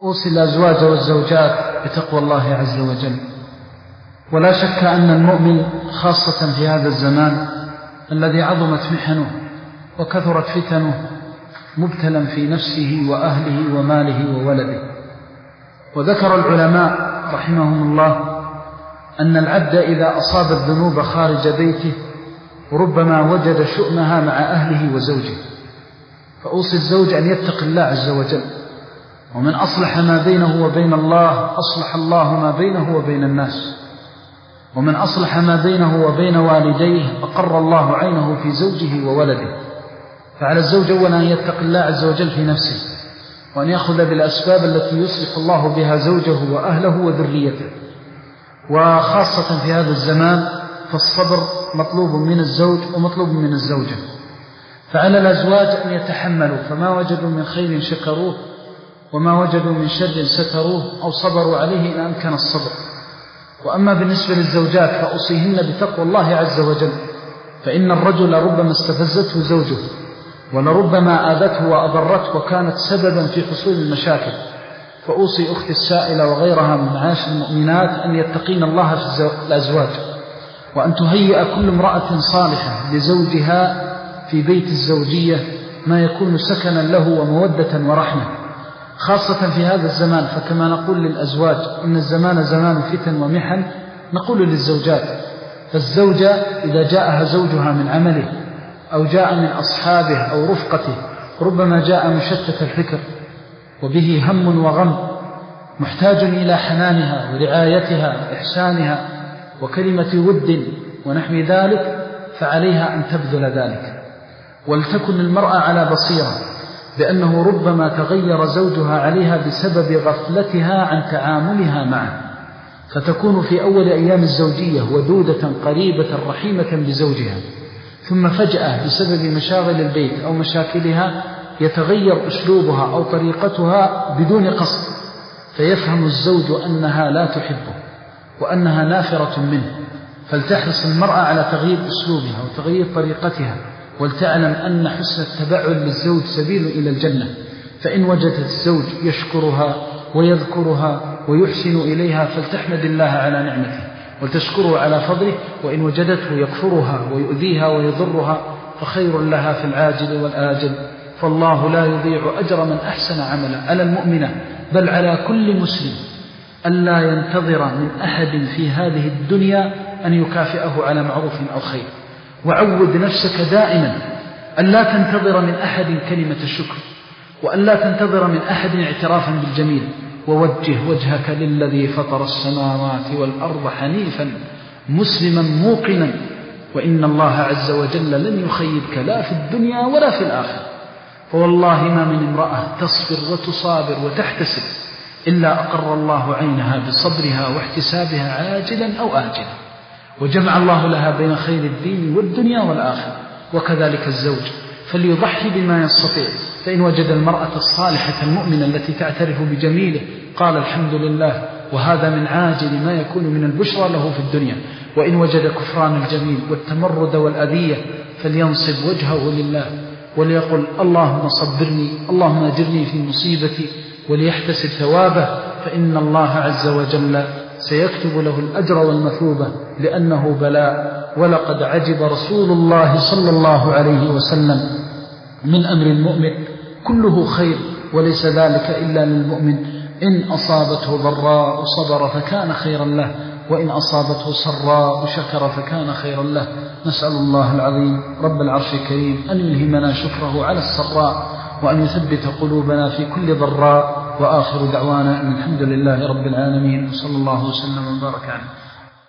أوصي الأزواج والزوجات بتقوى الله عز وجل. ولا شك أن المؤمن خاصة في هذا الزمان الذي عظمت محنه وكثرت فتنه مبتلا في نفسه وأهله وماله وولده. وذكر العلماء رحمهم الله أن العبد إذا أصاب الذنوب خارج بيته ربما وجد شؤمها مع أهله وزوجه. فأوصي الزوج أن يتق الله عز وجل، ومن أصلح ما بينه وبين الله أصلح الله ما بينه وبين الناس، ومن أصلح ما بينه وبين والديه أقر الله عينه في زوجه وولده. فعلى الزوج أولا أن يتق الله عز وجل في نفسه، وأن يأخذ بالأسباب التي يصلح الله بها زوجه وأهله وذريته. وخاصة في هذا الزمان فالصبر مطلوب من الزوج ومطلوب من الزوجة. فعلى الأزواج أن يتحملوا، فما وجدوا من خير شكروه، وما وجدوا من شر ستروه أو صبروا عليه إن أمكن الصبر. وأما بالنسبة للزوجات فأوصيهن بتقوى الله عز وجل، فإن الرجل ربما استفزته زوجه، ولربما آذته وأضرته وكانت سببا في حصول المشاكل. فأوصي أختي السائلة وغيرها من معاشر المؤمنات أن يتقين الله في الأزواج، وأن تهيئ كل امرأة صالحة لزوجها في بيت الزوجية ما يكون سكنا له ومودة ورحمة، خاصة في هذا الزمان. فكما نقول للأزواج إن الزمان زمان فتن ومحن، نقول للزوجات. فالزوجة إذا جاءها زوجها من عمله أو جاء من أصحابه أو رفقته ربما جاء مشتت الفكر وبه هم وغم، محتاج إلى حنانها ورعايتها وإحسانها وكلمة ود ونحو ذلك، فعليها أن تبذل ذلك. ولتكن المرأة على بصيرة بأنه ربما تغير زوجها عليها بسبب غفلتها عن تعاملها معه، فتكون في أول أيام الزوجية ودودة قريبة رحيمة بزوجها، ثم فجأة بسبب مشاغل البيت أو مشاكلها يتغير أسلوبها أو طريقتها بدون قصد، فيفهم الزوج أنها لا تحبه وأنها نافرة منه. فلتحرص المرأة على تغيير أسلوبها وتغيير طريقتها، ولتعلم أن حسن التبعل للزوج سبيل إلى الجنة. فإن وجدت الزوج يشكرها ويذكرها ويحسن إليها فلتحمد الله على نعمته وتشكره على فضله، وإن وجدته يكفرها ويؤذيها ويضرها فخير لها في العاجل والآجل. فالله لا يضيع أجر من أحسن عملا. على المؤمنة بل على كل مسلم ألا ينتظر من أحد في هذه الدنيا أن يكافئه على معروف أو خير. وعود نفسك دائما أن لا تنتظر من أحد كلمة الشكر، وأن لا تنتظر من أحد اعترافا بالجميل، ووجه وجهك للذي فطر السماوات والأرض حنيفا مسلما موقنا، وإن الله عز وجل لن يخيبك لا في الدنيا ولا في الآخرة. فوالله ما من امرأة تصبر وتصابر وتحتسب إلا أقر الله عينها بصبرها واحتسابها عاجلا أو آجلا، وجمع الله لها بين خير الدين والدنيا والآخرة. وكذلك الزوج فليضحي بما يستطيع، فإن وجد المرأة الصالحة المؤمنة التي تعترف بجميله قال الحمد لله، وهذا من عاجل ما يكون من البشرى له في الدنيا. وإن وجد كفران الجميل والتمرد والأذية فلينصب وجهه لله وليقل اللهم صبرني، اللهم أجرني في مصيبتي، وليحتسب ثوابه، فإن الله عز وجل سيكتب له الأجر والمثوبة، لأنه بلاء. ولقد عجب رسول الله صلى الله عليه وسلم من أمر المؤمن كله خير، وليس ذلك إلا للمؤمن. إن أصابته ضراء صبر فكان خيرا له، وإن أصابته سراء شكر فكان خيرا له. نسأل الله العظيم رب العرش الكريم أن يلهمنا شكره على السراء، وأن يثبت قلوبنا في كل ضراء. وآخر دعوانا أن الحمد لله رب العالمين، وصلى الله وسلم وبارك عليه.